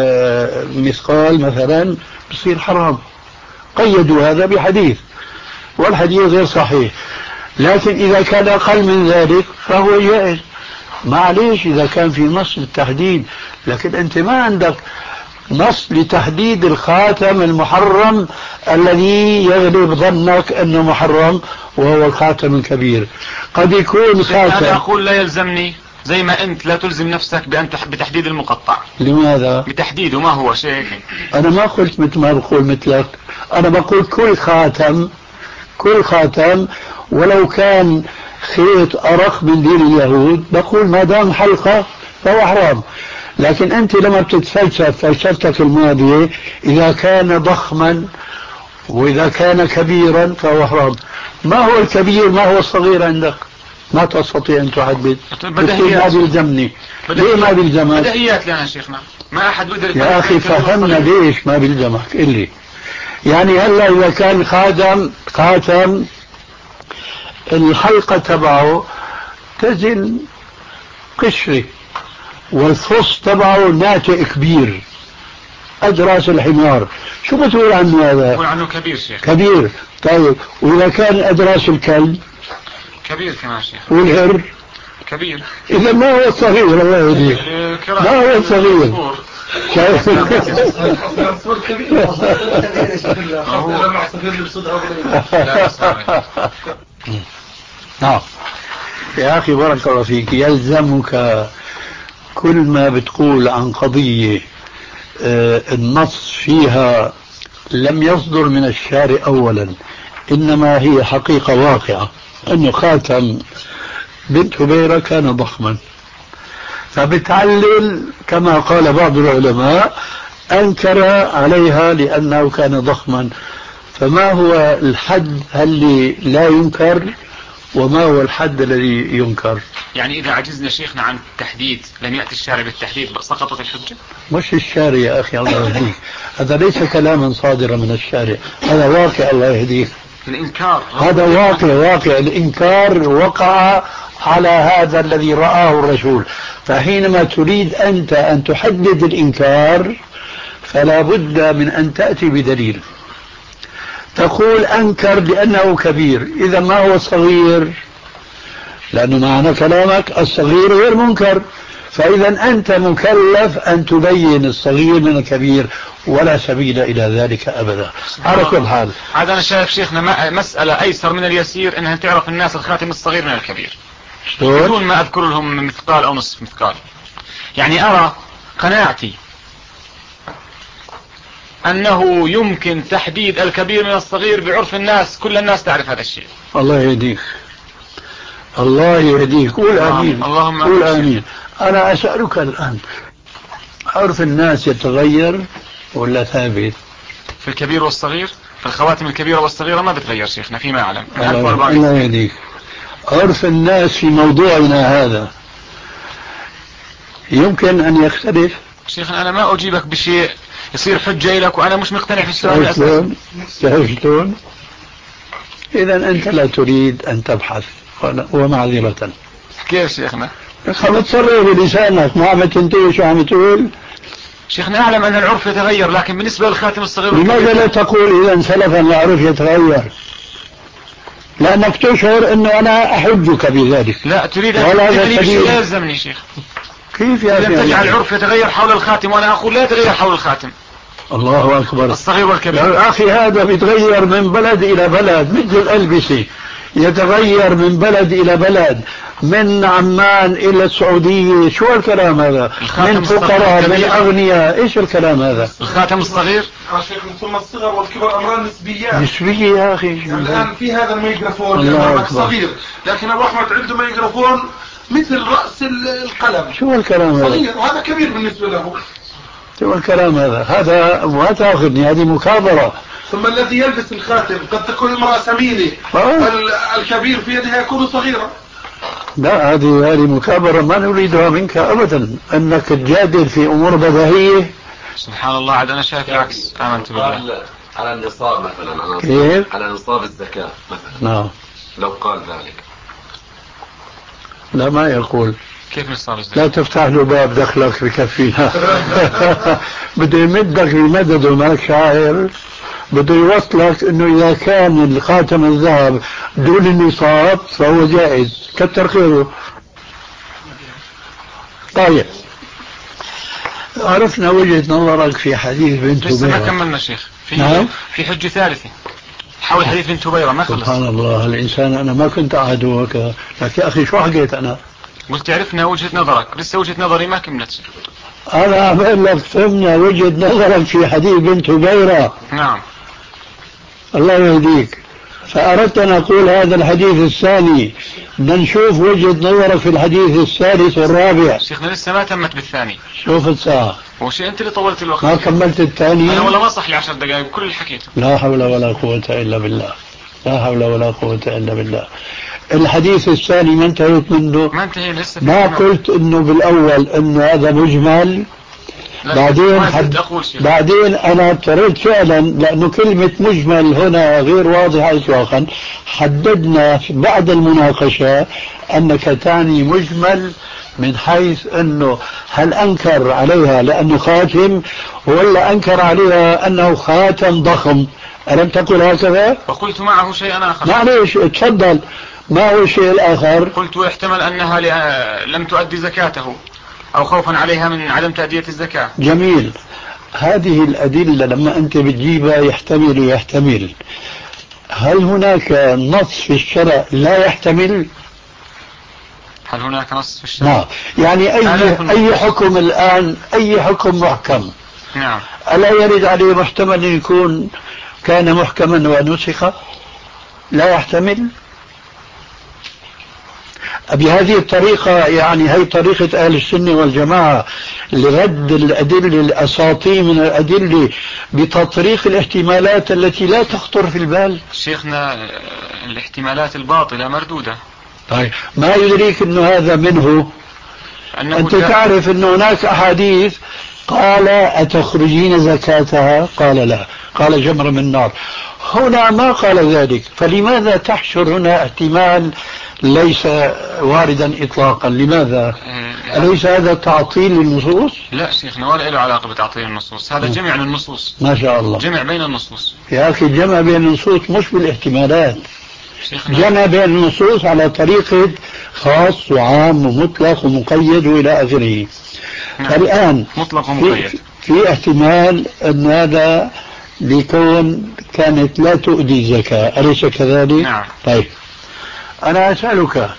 مثقال مثلا بصير حرام. قيدوا هذا بحديث، والحديث غير صحيح. لكن إذا كان أقل من ذلك فهو جائز، معليش إذا كان في نص للتحديد. لكن أنت ما عندك نص لتحديد الخاتم المحرم الذي يغلب ظنك أنه محرم، وهو الخاتم الكبير. قد يكون خاتم. أنا أقول لا يلزمني زي ما أنت لا تلزم نفسك بأن بتحديد المقطع. لماذا؟ بتحديده ما هو شيء. أنا ما قلت مثل ما بقول مثلك، أنا بقول كل خاتم، كل خاتم ولو كان خيط أرق من دين اليهود بقول ما دام حلقة فهو حرام. لكن أنت لما بتتفلسف فلسفتك الماضية إذا كان ضخما وإذا كان كبيرا فهو حرام. ما هو الكبير ما هو الصغير عندك؟ ما تستطيع أن تحدد. بديهيات. ما بيلزمني. ليه ما بيلزمك؟ بديهيات لنا شيخنا، ما أحد بيقدر يا أخي فهمنا ليش ما بيلزمك اللي يعني هلا إذا كان خاتم خاتم الحلقة تبعه تزن قشرة والفص تبعه ناتئ كبير أدراس الحمار، شو بتقول عنه هذا؟ بقول عنه كبير شيخ. كبير. طيب وإذا كان أدراس الكلب كبير كمان شيخ. والهر كبير. إذا ما هو الصغير الله يهديك. ما هو الصغير. نعم يا أخي بارك الله فيك، يلزمك كل ما بتقول عن قضية آه النص فيها لم يصدر من الشارع أولا، إنما هي حقيقة واقعة، أنه خاتم بنت هبيرة كان ضخما، فبتعلل كما قال بعض العلماء أنكر عليها لأنه كان ضخما. فما هو الحد اللي لا ينكر وما هو الحد الذي ينكر؟ يعني إذا عجزنا شيخنا عن التحديد، لم يأتي الشارع بالتحديد، سقطت الحجة؟ مش الشارع يا أخي الله يهديك، هذا ليس كلاما صادرا من الشارع، هذا واقع الله يهديك. الإنكار هذا واقع واقع الإنكار وقع على هذا الذي رآه الرسول. فحينما تريد أنت أن تحدد الإنكار فلا بد من أن تأتي بدليل. تقول أنكر لأنه كبير، إذا ما هو صغير؟ لأنه معنى كلامك الصغير غير منكر، فإذا أنت مكلف أن تبين الصغير من الكبير، ولا سبيل إلى ذلك أبدا. على كل حال هذا أنا شايف شيخنا مسألة أيسر من اليسير، إنها تعرف الناس الخاتم الصغير من الكبير بدون ما أذكر لهم مثقال أو نصف مثقال. يعني أرى قناعتي أنه يمكن تحديد الكبير من الصغير بعرف الناس، كل الناس تعرف هذا الشيء. الله يهديك الله يهديك. قول آمين. اللهم قول آمين. أنا أسألك الآن، عرف الناس يتغير ولا ثابت؟ في الكبير والصغير، في الخواتم الكبيرة والصغيرة ما بتغير شيخنا فيما أعلم. الله يهديك. عرف الناس في موضوعنا هذا يمكن أن يختلف. شيخنا أنا ما أجيبك بشيء يصير حجة لك وأنا مش مقتنع في السؤال الأساسي. تعرفون؟ إذا أنت لا تريد أن تبحث ومعذرة. كيف شيخنا؟ خلص تصرف بلسانك، ما عم تنتهي شو عم تقول. شيخنا أعلم أن العرف يتغير، لكن بالنسبة للخاتم الصغير لماذا لا تقول إذا سلفا العرف يتغير؟ لأنك تشعر أنه أنا أحجك بذلك. لا تريد أن تجعلني بشيء لا يلزمني شيخ. كيف يا أخي؟ تجعل العرف يتغير حول الخاتم وأنا أقول لا يتغير حول الخاتم. الله أكبر. الصغير والكبير يا أخي هذا بيتغير من بلد إلى بلد، مثل الألبسة يتغير من بلد إلى بلد، من عمان إلى السعودية. شو الكلام هذا؟ من فقراء من أغنياء. إيش الكلام هذا؟ الخاتم الصغير ثم الصغر والكبر أمران نسبيات. نسبية يا أخي. الآن في هذا الميكروفون صغير، لكن أبو أحمد عنده ميكروفون مثل رأس القلم. شو الكلام هذا؟ صغير وهذا كبير بالنسبة له. شو الكلام هذا؟ هذا ما تأخذني، هذه مكابرة. ثم الذي يلبس الخاتم قد تكون امرأة سمينة، الكبير في يدها يكون صغيرا. لا هذه هذه مكابرة ما نريدها منك أبدا، أنك تجادل في أمور بديهية. سبحان الله، عاد أنا شايف العكس. آمنت بالله. على النصاب مثلا، على كيف؟ على نصاب الزكاة مثلا. نعم. لو قال ذلك. لا ما يقول. كيف نصاب الزكاة؟ لا تفتح له باب دخلك بكفينا. بده يمدك بمدد ومالك شاعر، بده يوصلك انه اذا كان الخاتم الذهب دون النصاب فهو جائز، كتر خيره. طيب عرفنا وجهة نظرك في حديث بنت هبيرة. لسه ما كملنا شيخ. في نعم؟ في حجة ثالثة حول حديث بنت هبيرة ما خلص. سبحان الله الإنسان، أنا ما كنت أعدوك، لكن يا أخي شو حكيت أنا؟ قلت عرفنا وجهة نظرك، لسه وجهة نظري ما كملت. أنا عم أقول لك فهمنا وجهة نظرك في حديث بنت هبيرة. نعم. الله يهديك. فأردت أن أقول هذا الحديث الثاني، بدنا نشوف وجهة نظرك في الحديث الثالث والرابع. شيخنا لسه ما تمت بالثاني. شوف الساعة. هو شيء أنت اللي طولت الوقت. ما كملت الثاني. أنا والله ما صح لي عشر دقائق كل اللي حكيته. لا حول ولا قوة إلا بالله، لا حول ولا قوة إلا بالله. الحديث الثاني ما انتهيت منه. ما انتهي لسه. ما قلت إنه بالأول إنه هذا مجمل. بعدين حد... بعدين أنا اضطريت فعلا لأنه كلمة مجمل هنا غير واضحة إطلاقا. حددنا بعد المناقشة أنك تعني مجمل من حيث أنه هل أنكر عليها لأنه خاتم ولا أنكر عليها أنه خاتم ضخم. ألم تقل هكذا؟ وقلت معه شيئا آخر. معليش تفضل، ما هو الشيء الآخر؟ قلت يحتمل أنها لم تؤدي زكاته أو خوفا عليها من عدم تأدية الزكاة. جميل. هذه الأدلة لما أنت بتجيبها يحتمل ويحتمل، هل هناك نص في الشرع لا يحتمل؟ هل هناك نص في الشرع؟ نعم. يعني أي, أي حكم الآن، أي حكم محكم، نعم، ألا يرد عليه محتمل أن يكون كان محكما ونسخ؟ لا يحتمل. بهذه الطريقة يعني هي طريقة أهل السنة والجماعة لرد الأدلة الأساطين من الأدلة بتطريق الاحتمالات التي لا تخطر في البال. شيخنا الاحتمالات الباطلة مردودة. طيب ما يدريك أنه هذا منه؟ أنت تعرف أن هناك أحاديث قال أتخرجين زكاتها؟ قال لا. قال جمر من نار. هنا ما قال ذلك، فلماذا تحشر هنا احتمال ليس واردا إطلاقا؟ لماذا؟ أليس هذا تعطيل للنصوص؟ لا شيخنا ولا له علاقة بتعطيل النصوص، هذا جمع للنصوص. ما شاء الله، جمع بين النصوص. يا أخي جمع بين النصوص مش بالاحتمالات، جمع بين النصوص على طريقة خاص وعام ومطلق ومقيد وإلى آخره. نعم. الآن مطلق ومقيد. في احتمال أن هذا لكون كانت لا تؤدي الزكاة، أليس كذلك؟ نعم. طيب أنا أسألك،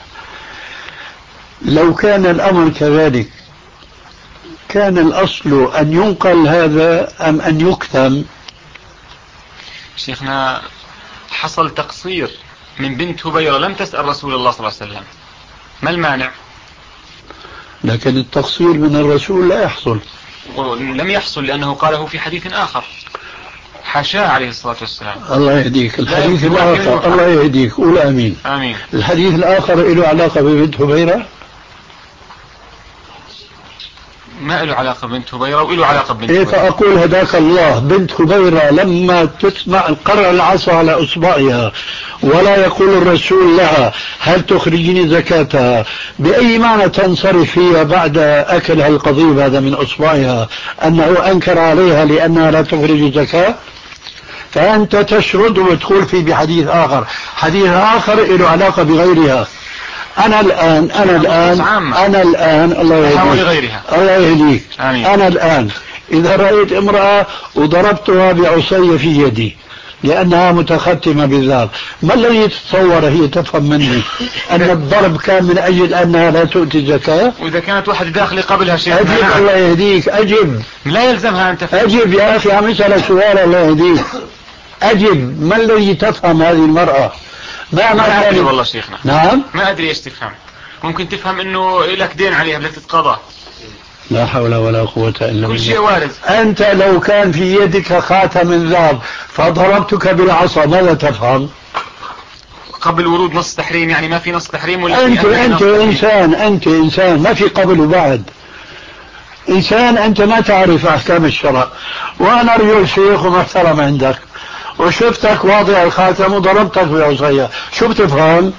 لو كان الأمر كذلك كان الأصل أن ينقل هذا أم أن يكتم؟ شيخنا حصل تقصير من بنت هبيرة لم تسأل رسول الله صلى الله عليه وسلم، ما المانع؟ لكن التقصير من الرسول لا يحصل. لم يحصل لأنه قاله في حديث آخر حاشاه عليه الصلاة والسلام. الله يهديك. الحديث الآخر، الله يهديك، قول آمين. آمين. الحديث الآخر له علاقة ببنت هبيرة؟ ما له علاقة ببنت هبيرة وله علاقة ببنت إيه هبيرة. فأقول هداك الله، بنت هبيرة لما تسمع قرع العصا على أصبعها ولا يقول الرسول لها هل تخرجين زكاتها، بأي معنى تنصرف فيها بعد أكلها القضيب هذا من أصبعها أنه أنكر عليها لأنها لا تخرج زكاة؟ فأنت تشرد وتقول في بحديث آخر، حديث آخر له علاقة بغيرها. أنا الآن أنا الآن أنا الآن الله يهديك الله يهديك أنا الآن إذا رأيت امرأة وضربتها بعصي في يدي لأنها متختمة بالذهب، ما الذي تتصور هي تفهم مني أن الضرب كان من أجل أنها لا تؤتي زكاة؟ وإذا كانت واحد داخل قبلها شيء أجب. الله يهديك أجب. لا يلزمها أن تفهم. أجب يا أخي، عم يسألك سؤال الله يهديك. أجب. ما الذي تفهم هذه المرأة؟ ما, ما أدري والله شيخنا. نعم ما أدري إيش تفهم. ممكن تفهم إنه لك دين عليها بدك تتقضى. لا حول ولا قوة إلا بالله. كل شيء وارد. أنت لو كان في يدك خاتم من ذهب فضربتك بالعصا ماذا تفهم؟ قبل ورود نص تحريم، يعني ما في نص تحريم ولا أنت أنت إنسان أنت إنسان ما في قبل وبعد. إنسان أنت ما تعرف أحكام الشرع، وأنا رجل شيخ ومحترم عندك وشفتك واضع الخاتم وضربتك بعصاية، شو بتفهم؟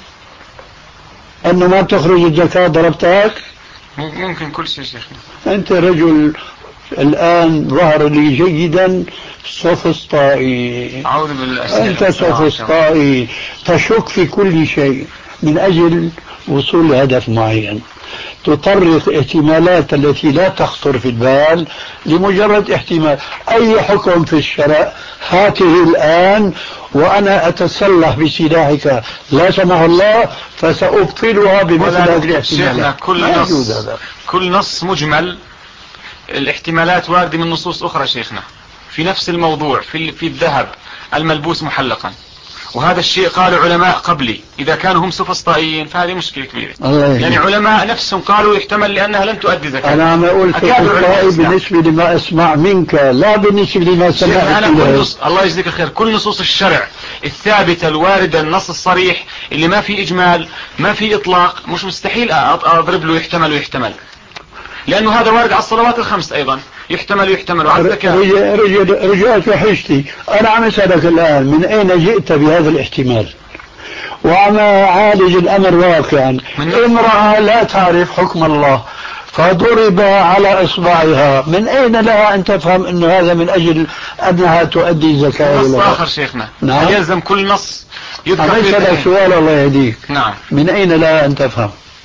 أنه ما بتخرج الزكاة ضربتك؟ ممكن كل شيء شيخنا. أنت رجل الآن ظهر لي جيدا سوفسطائي. أعوذ بالله. أنت سوفسطائي تشك في كل شيء من أجل وصول لهدف معين، تطرق احتمالات التي لا تخطر في البال لمجرد احتمال. أي حكم في الشرع هاته الآن وأنا أتسلح بسلاحك لا سمح الله فسأبطلها بمثل هذه الاحتمالات. كل نص كل نص مجمل، الاحتمالات واردة من نصوص أخرى شيخنا في نفس الموضوع. في في الذهب الملبوس محلقا وهذا الشيء قالوا علماء قبلي، إذا كانوا هم سوفسطائيين فهذه مشكلة كبيرة. يعني علماء نفسهم قالوا يحتمل لأنها لن تؤدي زكاة. أنا عم أقول سوفسطائي بالنسبة لما أسمع منك، لا بالنسبة لما سمعت. أنا كل الله يجزيك خير، كل نصوص الشرع الثابتة الواردة النص الصريح اللي ما في إجمال ما في إطلاق مش مستحيل أضرب له يحتمل ويحتمل، لأنه هذا وارد على الصلوات الخمس أيضا يحتمل ويحتمل وعلى الزكاة. رجعت وحشتي، أنا عم أسألك الآن من أين جئت بهذا الاحتمال؟ وعم أعالج الأمر واقعا. امرأة لا تعرف حكم الله فضرب على إصبعها، من أين لها أن تفهم أن هذا من أجل أنها تؤدي زكاة؟ نص آخر شيخنا. نعم. يلزم كل نص يذكر. أسألك سؤال الله يهديك. نعم. من أين لها أن تفهم؟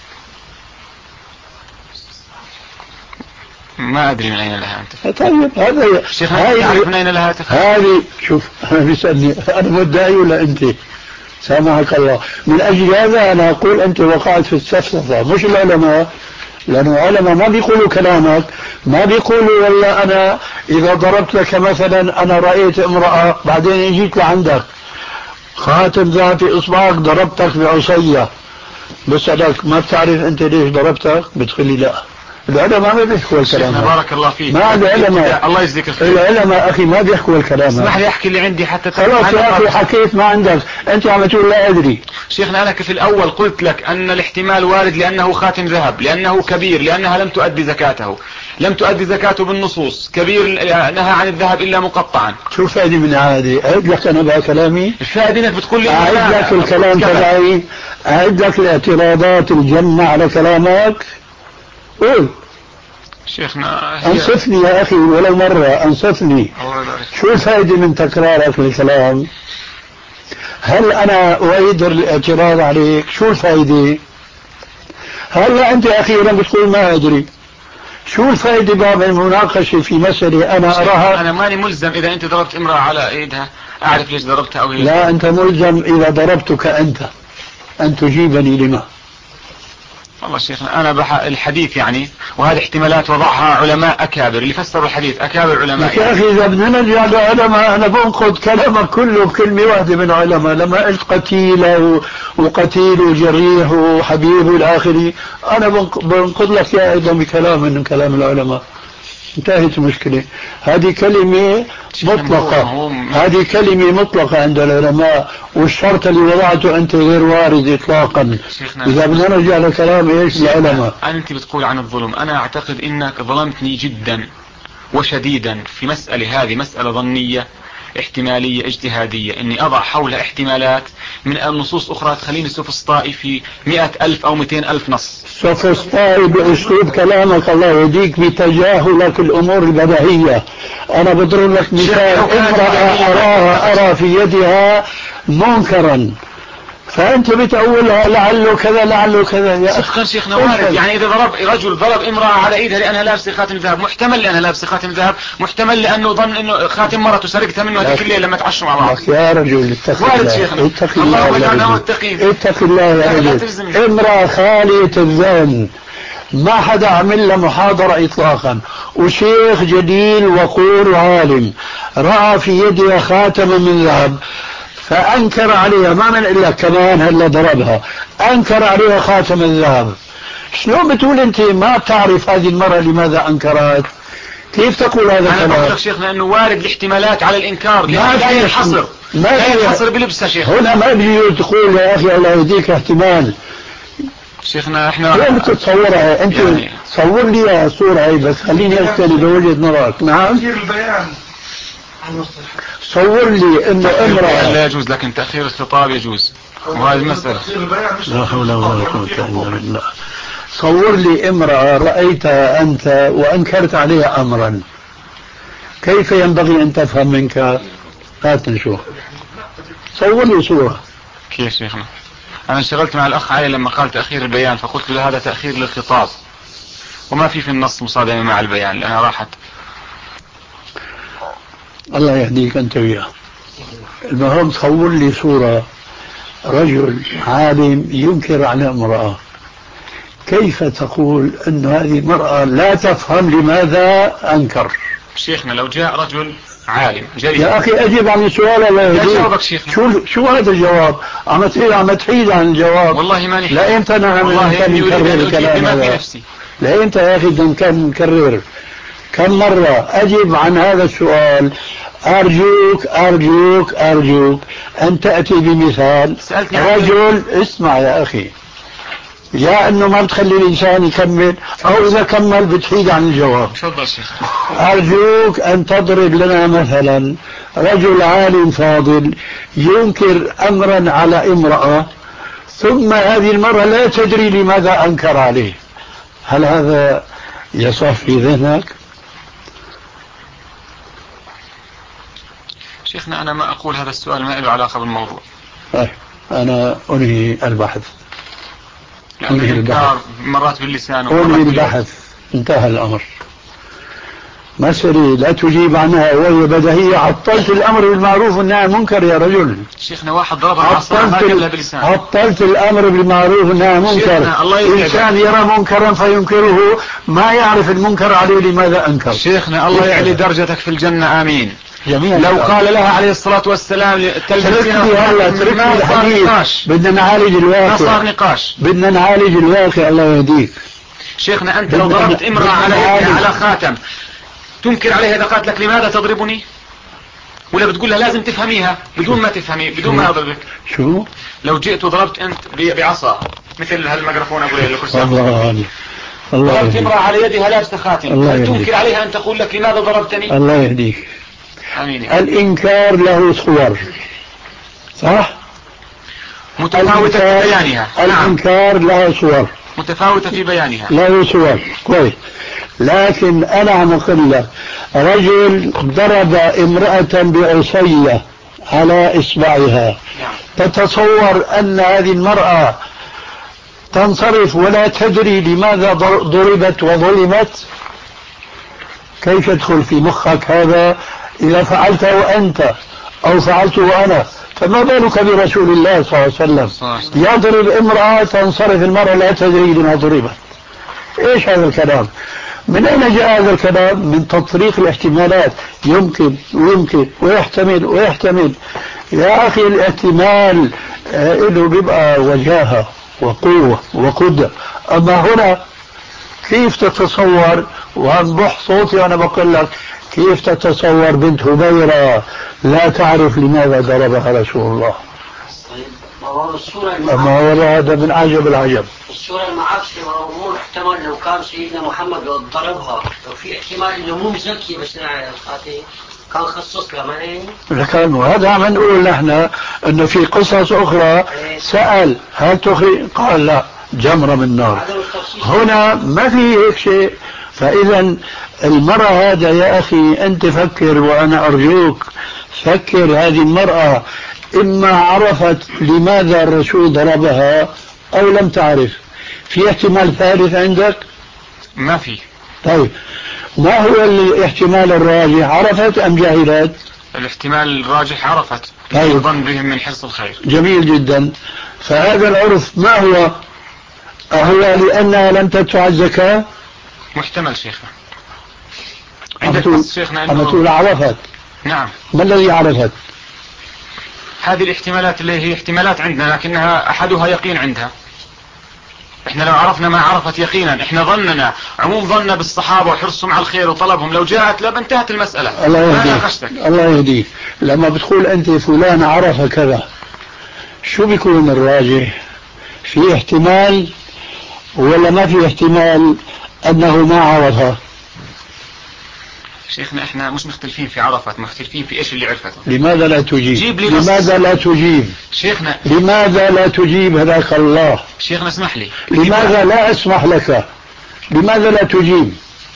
ما أدري من أين لها أن تفهم. طيب هذا شيخنا تعرف من أين لها تفهم؟ هذه شوف أنا بيسألني أنا مدعي ولا أنت؟ سامحك الله. من أجل هذا أنا أقول أنت وقعت في السفسفة، مش العلماء، لأن العلماء ما بيقولوا كلامك، ما بيقولوا والله أنا إذا ضربت لك مثلا أنا رأيت امرأة بعدين جيت لعندك خاتم ذهب في إصبعك ضربتك بعصية، بسألك ما بتعرف أنت ليش ضربتك؟ بتقولي لا. العلماء ما بيحكوا الكلام. بارك الله فيك. ما العلماء الله يجزيك الخير. العلماء أخي ما بيحكوا الكلام. اسمح لي أحكي اللي عندي حتى خلاص يا أخي حكيت ما عندك، أنت عم تقول لا أدري. شيخنا أنا في الأول قلت لك أن الاحتمال وارد لأنه خاتم ذهب، لأنه كبير، لأنها لم تؤدي زكاته، لم تؤدي زكاته بالنصوص، كبير نهى عن الذهب إلا مقطعا. شو فائدة من هذه؟ أعد لك أنا بقى كلامي. الفائدة إنك بتقول لي أعد لك الكلام تبعي، أعد لك الاعتراضات الجمة على كلامك. قول. شيخنا أنصفني يا أخي ولو مرة، أنصفني. شو الفائدة من تكرارك للكلام؟ هل أنا أؤيد الاعتراض عليك؟ شو الفائدة؟ هلا أنت أخيرا بتقول ما أدري. شو الفائدة بقى من المناقشة في مسألة أنا أراها؟ أنا ماني ملزم إذا أنت ضربت امرأة على إيدها أعرف ليش ضربتها أو هي. لا أنت ملزم إذا ضربتك أنت أن تجيبني لما. والله شيخنا أنا بح الحديث يعني، وهذه احتمالات وضعها علماء أكابر اللي فسروا الحديث، أكابر علماء. يا أخي إذا بدنا نرجع لعلماء أنا بنقض كلامك كله بكلمة واحدة من علماء، لما قلت قتيل وقتيل وجريح وحبيب والآخري أنا بنقض لك يا أيضا بكلام من كلام العلماء. انتهت المشكلة. هذه كلمة مطلقة، هذه كلمة مطلقة عند العلماء، والشرط اللي وضعته أنت غير وارد إطلاقا. إذا بدنا نرجع لكلام إيش العلماء. أنت بتقول عن الظلم، أنا أعتقد إنك ظلمتني جدا وشديدا في مسألة، هذه مسألة ظنية احتمالية اجتهادية، اني اضع حولها احتمالات من النصوص اخرى تخليني سوفسطائي في مئة الف او مئتين الف نص. سوفسطائي باسلوب كلامك الله يهديك بتجاهلك الامور البديهية. انا بضرب لك مثال، امرأة اراها ارى في يدها منكرا فانت بتقولها لعله كذا لعله كذا. يا اخي شيخنا وارد، يعني اذا ضرب رجل ضرب امرأة على ايدها لانها لابسة خاتم ذهب، محتمل لانها لابسة خاتم ذهب، محتمل لانه ظن انه خاتم مرته سرقتها منه هذيك الليل لما تعشوا مع بعض. يا رجل اتق الله. وارد شيخنا. اتق الله. الله يجعلنا متقين. اتق الله يا رجل. امرأة خالية الذهن ما حدا عمل لها محاضرة اطلاقا، وشيخ جليل وقور وعالم رأى في يدها خاتم من ذهب فأنكر عليها، ما من إلا كمان هلا ضربها، أنكر عليها خاتم الذهب. شلون بتقول أنت ما بتعرف هذه المرأة لماذا أنكرت؟ كيف تقول هذا الكلام؟ أنا بقول لك شيخنا أنه وارد الاحتمالات على الإنكار، لا ينحصر لا ينحصر بلبسها شيخ. هنا ما بيجي تقول يا أخي الله يهديك احتمال. شيخنا احنا شلون بتتصورها أنت؟ يعني صور لي صورة هي بس خليني أستند بوجهة نظرك. نعم البيان صور لي انه امرأة لا يجوز، لكن تأخير الخطاب يجوز، وهذه المسألة. لا حول ولا قوة إلا بالله. صور لي امرأة رأيتها أنت وأنكرت عليها أمرا، كيف ينبغي أن تفهم منك؟ هات نشوف. صور لي صورة. كيف شيخنا؟ أنا انشغلت مع الأخ علي لما قال تأخير البيان، فقلت له هذا تأخير للخطاب وما في في النص مصادمة مع البيان لأنها راحت. الله يهديك أنت وياه. المهم صور لي صورة رجل عالم ينكر على امرأة، كيف تقول أن هذه المرأة لا تفهم لماذا أنكر؟ شيخنا لو جاء رجل عالم جليل. يا أخي أجيب عن السؤال ولا لا جاوبك شيخنا. شو شو هذا الجواب؟ عم تحيد عم تحيد عن الجواب. والله ماني لا أنت أنا والله إني أريد أن أجيب بما في نفسي. لا أنت يا أخي كم نكرر كم مرة أجب عن هذا السؤال. أرجوك أرجوك أرجوك أن تأتي بمثال. رجل اسمع يا أخي، يا أنه ما بتخلي الإنسان يكمل أو إذا كمل بتحيد عن الجواب. أرجوك أن تضرب لنا مثلا رجل عالم فاضل ينكر أمرا على امرأة ثم هذه المرأة لا تدري لماذا أنكر عليه. هل هذا يصف في ذهنك؟ شيخنا أنا ما أقول هذا السؤال ما له علاقة بالموضوع. أنا أنهي البحث. أنهي البحث مرات باللسان أنهي البحث. انتهى الأمر. مسألة لا تجيب عنها وهي بديهية. عطلت الأمر بالمعروف والنهي عن المنكر يا رجل. شيخنا واحد ضرب العصا ما قبلها بلسان. عطلت الأمر بالمعروف والنهي عن المنكر. إنسان يرى منكرا فينكره ما يعرف المنكر عليه لماذا أنكر. شيخنا الله يعلي درجتك في الجنة آمين. جميل. لو قال لها عليه الصلاة والسلام تلبسنا هلا تركني الحديث. بدنا نعالج الواقع. ما صار نقاش. بدنا نعالج الواقع. الله يهديك. شيخنا أنت لو ضربت امرأة على على خاتم تنكر عليها إذا قالت لك لماذا تضربني؟ ولا بتقول لها لازم تفهميها بدون ما تفهمي بدون ما أضربك؟ شو؟ لو جئت وضربت أنت بعصا مثل هالميكروفون أقول لك الكرسي. الله الله. ضربت امرأة على يدها لابسة خاتم هل تنكر عليها أن تقول لك لماذا ضربتني؟ الله يهديك. آمين. الإنكار له صور صح؟ متفاوتة في بيانها. الإنكار له صور متفاوتة في بيانها. له صور كويس. لكن أنا عم أقول لك رجل ضرب امرأة بعصية على إصبعها. تتصور أن هذه المرأة تنصرف ولا تدري لماذا ضربت وظلمت؟ كيف يدخل في مخك هذا إذا فعلته أنت أو فعلته أنا؟ فما بالك برسول الله صلى الله عليه وسلم يضرب امرأة تنصرف المرأة لا تدري لما ضربت. إيش هذا الكلام؟ من أين جاء هذا الكلام؟ من تطريق الاحتمالات. يمكن ويمكن ويحتمل ويحتمل. يا أخي الاحتمال له بيبقى وجاهة وقوة وقدرة. أما هنا كيف تتصور وأنبح صوتي وأنا بقول لك كيف تتصور بنت هبيرة لا تعرف لماذا ضربها رسول الله؟ أما هو هذا من عجب العجب. السورة المعاكسة مو محتمل لو كان سيدنا محمد ضربها لو في احتمال انه مو مزكي بس الخاتم كان خصص لها ما هيك؟ لكن وهذا عم نقول نحن انه في قصص اخرى سأل هل تخرج قال لا جمرة من نار. هنا ما في هيك شيء. فإذا المرأة هذا يا أخي أنت فكر وأنا أرجوك فكر. هذه المرأة إما عرفت لماذا الرسول ضربها أو لم تعرف. في احتمال ثالث عندك؟ ما في. طيب ما هو الاحتمال الراجح؟ عرفت أم جهلت؟ الاحتمال الراجح عرفت. طيب. يظن بهم من حرص الخير. جميل جدا. فهذا العرف ما هو؟ أهو لأنها لم تدفع الزكاة؟ محتمل شيخنا. عندك بس شيخنا أنه تقول عرفت. نعم. ما الذي عرفت؟ هذه الاحتمالات اللي هي احتمالات عندنا لكنها أحدها يقين عندها. احنا لو عرفنا ما عرفت يقينا احنا ظننا عموم ظننا بالصحابة وحرصهم على الخير وطلبهم لو جاءت لما انتهت المسألة. الله يهديك. الله يهديك. لما بتقول انت فلان عرف كذا شو بيكون الراجح؟ في احتمال ولا ما في احتمال انه ما عرفها؟ شيخنا احنا مش مختلفين في عرفت مختلفين في ايش اللي عرفته. لماذا لا تجيب؟ جيب لي لماذا لا تجيب؟ شيخنا لماذا لا تجيب هداك الله؟ شيخنا اسمح لي. لماذا لا اسمح لك؟ لماذا لا تجيب؟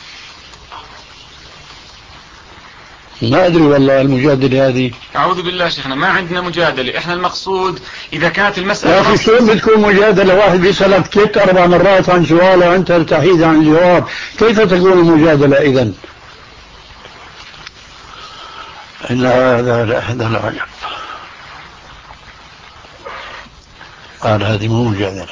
ما ادري والله المجادلة هذه. اعوذ بالله شيخنا ما عندنا مجادلة. احنا المقصود اذا كانت المسألة يا اخي شلون بتكون مجادلة؟ واحد بيسألك ثلاث اربع مرات عن سؤال وانت تحيد عن الجواب. كيف تكون المجادلة اذا؟ إن هذا هذا العجب. قال هذه مو مجادلة.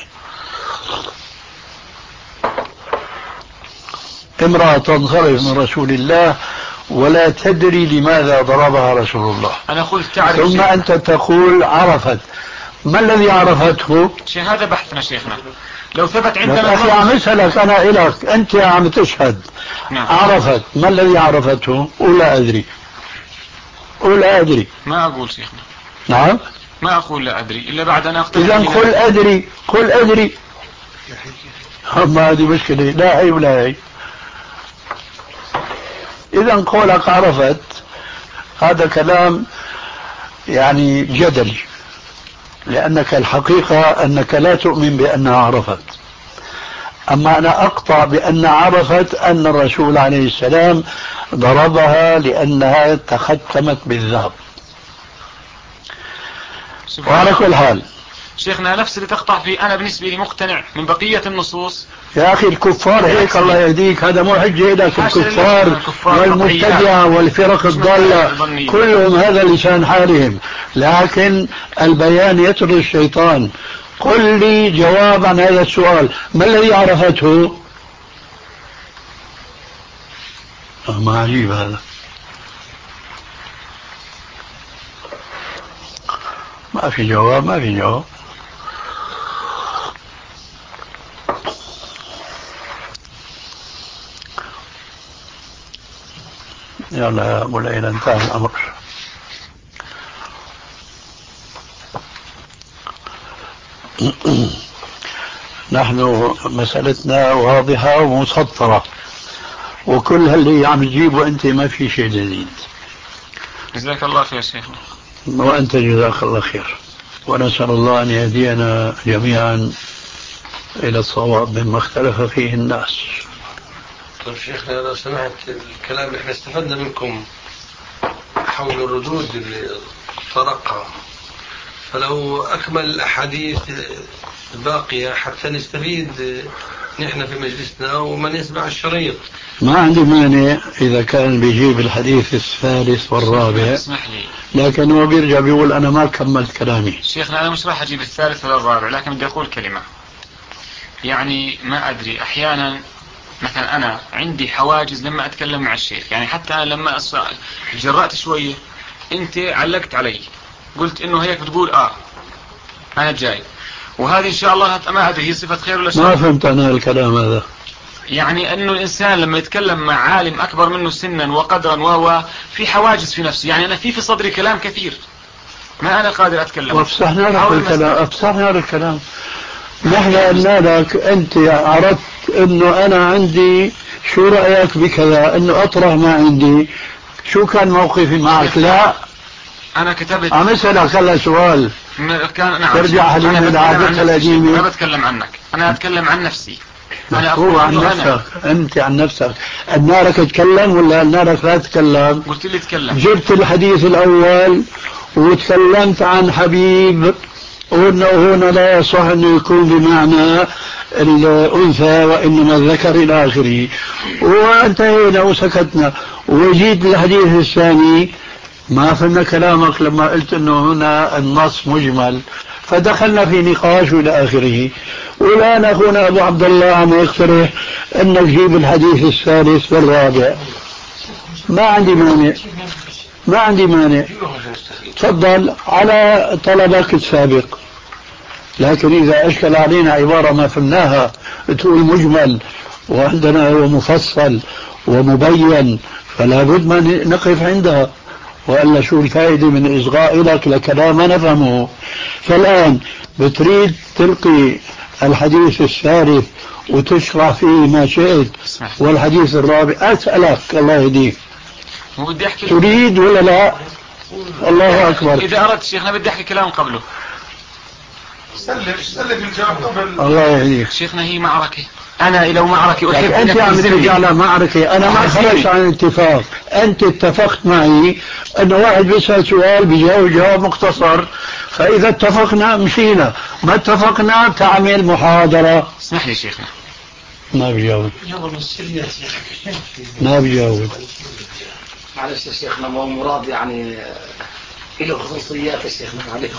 امرأة تنصرف من رسول الله ولا تدري لماذا ضربها رسول الله. أنا قلت تعرف ثم شيخ. أنت تقول عرفت. ما الذي عرفته؟ شيخ هذا بحثنا شيخنا. لو ثبت عندنا أخي عم أسألك أنا إلك، أنت عم تشهد. نعم. عرفت، ما الذي عرفته؟ قل لا أدري. قل لا أدري. ما أقول شيخنا. نعم. ما أقول لا أدري إلا بعد أن أقتنع. إذا قل أدري، قل أدري. أما هذه مشكلة، لا هي ولا هي. إذا قولك عرفت هذا كلام يعني جدلي، لأنك الحقيقة أنك لا تؤمن بأنها عرفت. أما أنا أقطع بأن عرفت أن الرسول عليه السلام ضربها لأنها تختمت بالذهب. وعلى كل حال شيخنا نفس اللي تقطع فيه أنا بالنسبة لي مقتنع من بقية النصوص. يا أخي الكفار هيك الله يهديك، هذا مو حجة لك. الكفار والمبتدعة والفرق الضالة كلهم هذا لسان حالهم، لكن البيان يطرد الشيطان. قل لي جواب عن هذا السؤال، ما الذي عرفته؟ ما عجيب هذا، ما في جواب، ما في جواب. يلا يا أبو ليلى انتهى الأمر. نحن مسألتنا واضحة ومسطرة، وكل اللي عم تجيبه أنت ما في شيء جديد. جزاك الله خير شيخنا. وأنت جزاك الله خير، ونسأل الله أن يهدينا جميعا إلى الصواب مما اختلف فيه الناس. طيب شيخنا لو سمحت، الكلام اللي احنا استفدنا منكم حول الردود اللي طرقها، فلو أكمل الأحاديث الباقية حتى نستفيد نحن في مجلسنا ومن يسمع الشريط. ما عندي مانع إذا كان بيجيب الحديث الثالث والرابع، اسمح لي، لكن هو بيرجع بيقول أنا ما كملت كلامي. شيخنا أنا مش راح أجيب الثالث ولا الرابع، لكن بدي أقول كلمة. يعني ما أدري أحيانا مثلا أنا عندي حواجز لما أتكلم مع الشيخ، يعني حتى أنا لما جرأت شوية أنت علقت علي قلت إنه هيك بتقول آه أنا جاي، وهذه إن شاء الله ما أدري هي صفة خير ولا شر. ما فهمت أنا الكلام هذا. يعني أنه الإنسان لما يتكلم مع عالم أكبر منه سنا وقدرا وهو في حواجز في نفسه، يعني أنا في في صدري كلام كثير ما أنا قادر أتكلم. وافسحنا لك الكلام، افسحنا لك الكلام. نحن قلنا لك أنت عرضت إنه أنا عندي شو رأيك بكذا، إنه أطرح ما عندي، شو كان موقفي معك؟ لا أنا كتبت عم أسألك هلا سؤال كان نعم ترجع حليم العادة القديمة. ما بتكلم عنك، أنا أتكلم عن نفسي. أنا أقول عن نفسك، أنت عن نفسك. قلنا لك تكلم ولا قلنا لك لا تتكلم؟ قلت لي تكلم. جبت الحديث الأول وتكلمت عن حبيب وأنه هنا لا يصح أنه يكون بمعنى الأنثى وإنما الذكر إلى آخره، وانتهينا وسكتنا. وجيت الحديث الثاني ما فهمنا كلامك لما قلت أنه هنا النص مجمل، فدخلنا في نقاش إلى آخره. والآن أخونا أبو عبد الله عم يقترح أن نجيب الحديث الثالث والرابع. ما عندي مانع، ما عندي مانع، تفضل على طلبك السابق. لكن إذا أشكل علينا عبارة ما فهمناها تقول مجمل وعندنا هو مفصل ومبين، فلا بد ما نقف عندها، وإلا شو الفائدة من إصغاء لك لكلام ما نفهمه. فالآن بتريد تلقي الحديث الثالث وتشرح فيه ما شئت والحديث الرابع. أسألك الله يهديك، تريد ولا لا؟ الله أكبر. إذا أردت شيخنا بدي أحكي كلام قبله. سلم سلم الجواب قبل. الله يهديك شيخنا هي معركة، أنا لو معركة أحب أنت عم ترجع على معركة. أنا ما خرجت عن اتفاق، أنت اتفقت معي أن واحد بيسأل سؤال بيجاوب جواب مختصر، فإذا اتفقنا مشينا، ما اتفقنا تعمل محاضرة. اسمح لي شيخنا. ما بيجاوب ما بيجاوب معلش يا شيخنا، ما هو مراد يعني له خصوصيات يا شيخنا، معلش.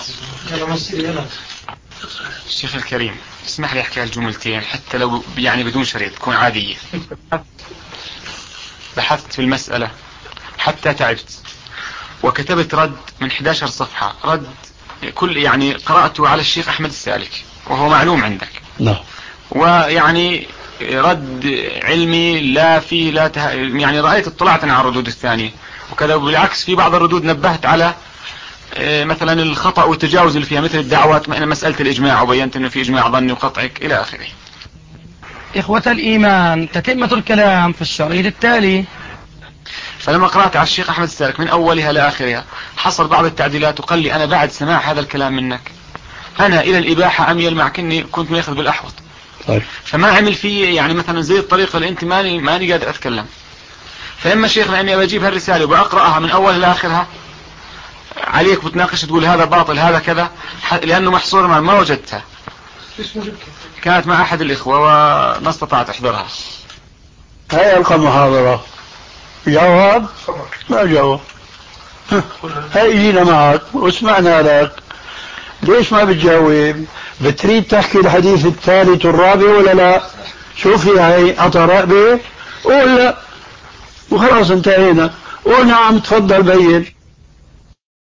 الشيخ الكريم اسمح لي احكي هالجملتين حتى لو يعني بدون شريط تكون عادية. بحثت في المسألة حتى تعبت، وكتبت رد من إحدى عشرة صفحة، رد كل يعني قرأته على الشيخ أحمد السالك وهو معلوم عندك. نعم. ويعني رد علمي لا فيه لا ته... يعني رأيت اطلعت على الردود الثانية وكذا، بالعكس في بعض الردود نبهت على مثلا الخطأ والتجاوز اللي فيها، مثل الدعوات مسألة الإجماع، وبينت أنه في إجماع ظني وقطعك إلى آخره. إخوة الإيمان، تتمة الكلام في الشريط التالي. فلما قرأت على الشيخ أحمد السالك من أولها لآخرها حصل بعض التعديلات، وقال لي أنا بعد سماع هذا الكلام منك أنا إلى الإباحة أميل مع كني كنت ماخذ بالأحوط. طيب. فما عمل فيه يعني مثلا زي الطريقة اللي أنت ماني ماني قادر أتكلم. فإما شيخنا أني بجيب هالرسالة وبأقرأها من أولها لآخرها عليك بتناقش تقول هذا باطل هذا كذا، لأنه محصور ما ما وجدتها، كانت مع أحد الإخوة وما استطعت أحضرها. هاي ألقى محاضرة، جواب ما جواب. هاي جينا معك وسمعنا لك، ليش ما بتجاوب؟ بتريد تحكي الحديث الثالث والرابع ولا لا؟ شوفي هاي عطى رقبة قول لا وخلاص انتهينا. قول نعم تفضل بين.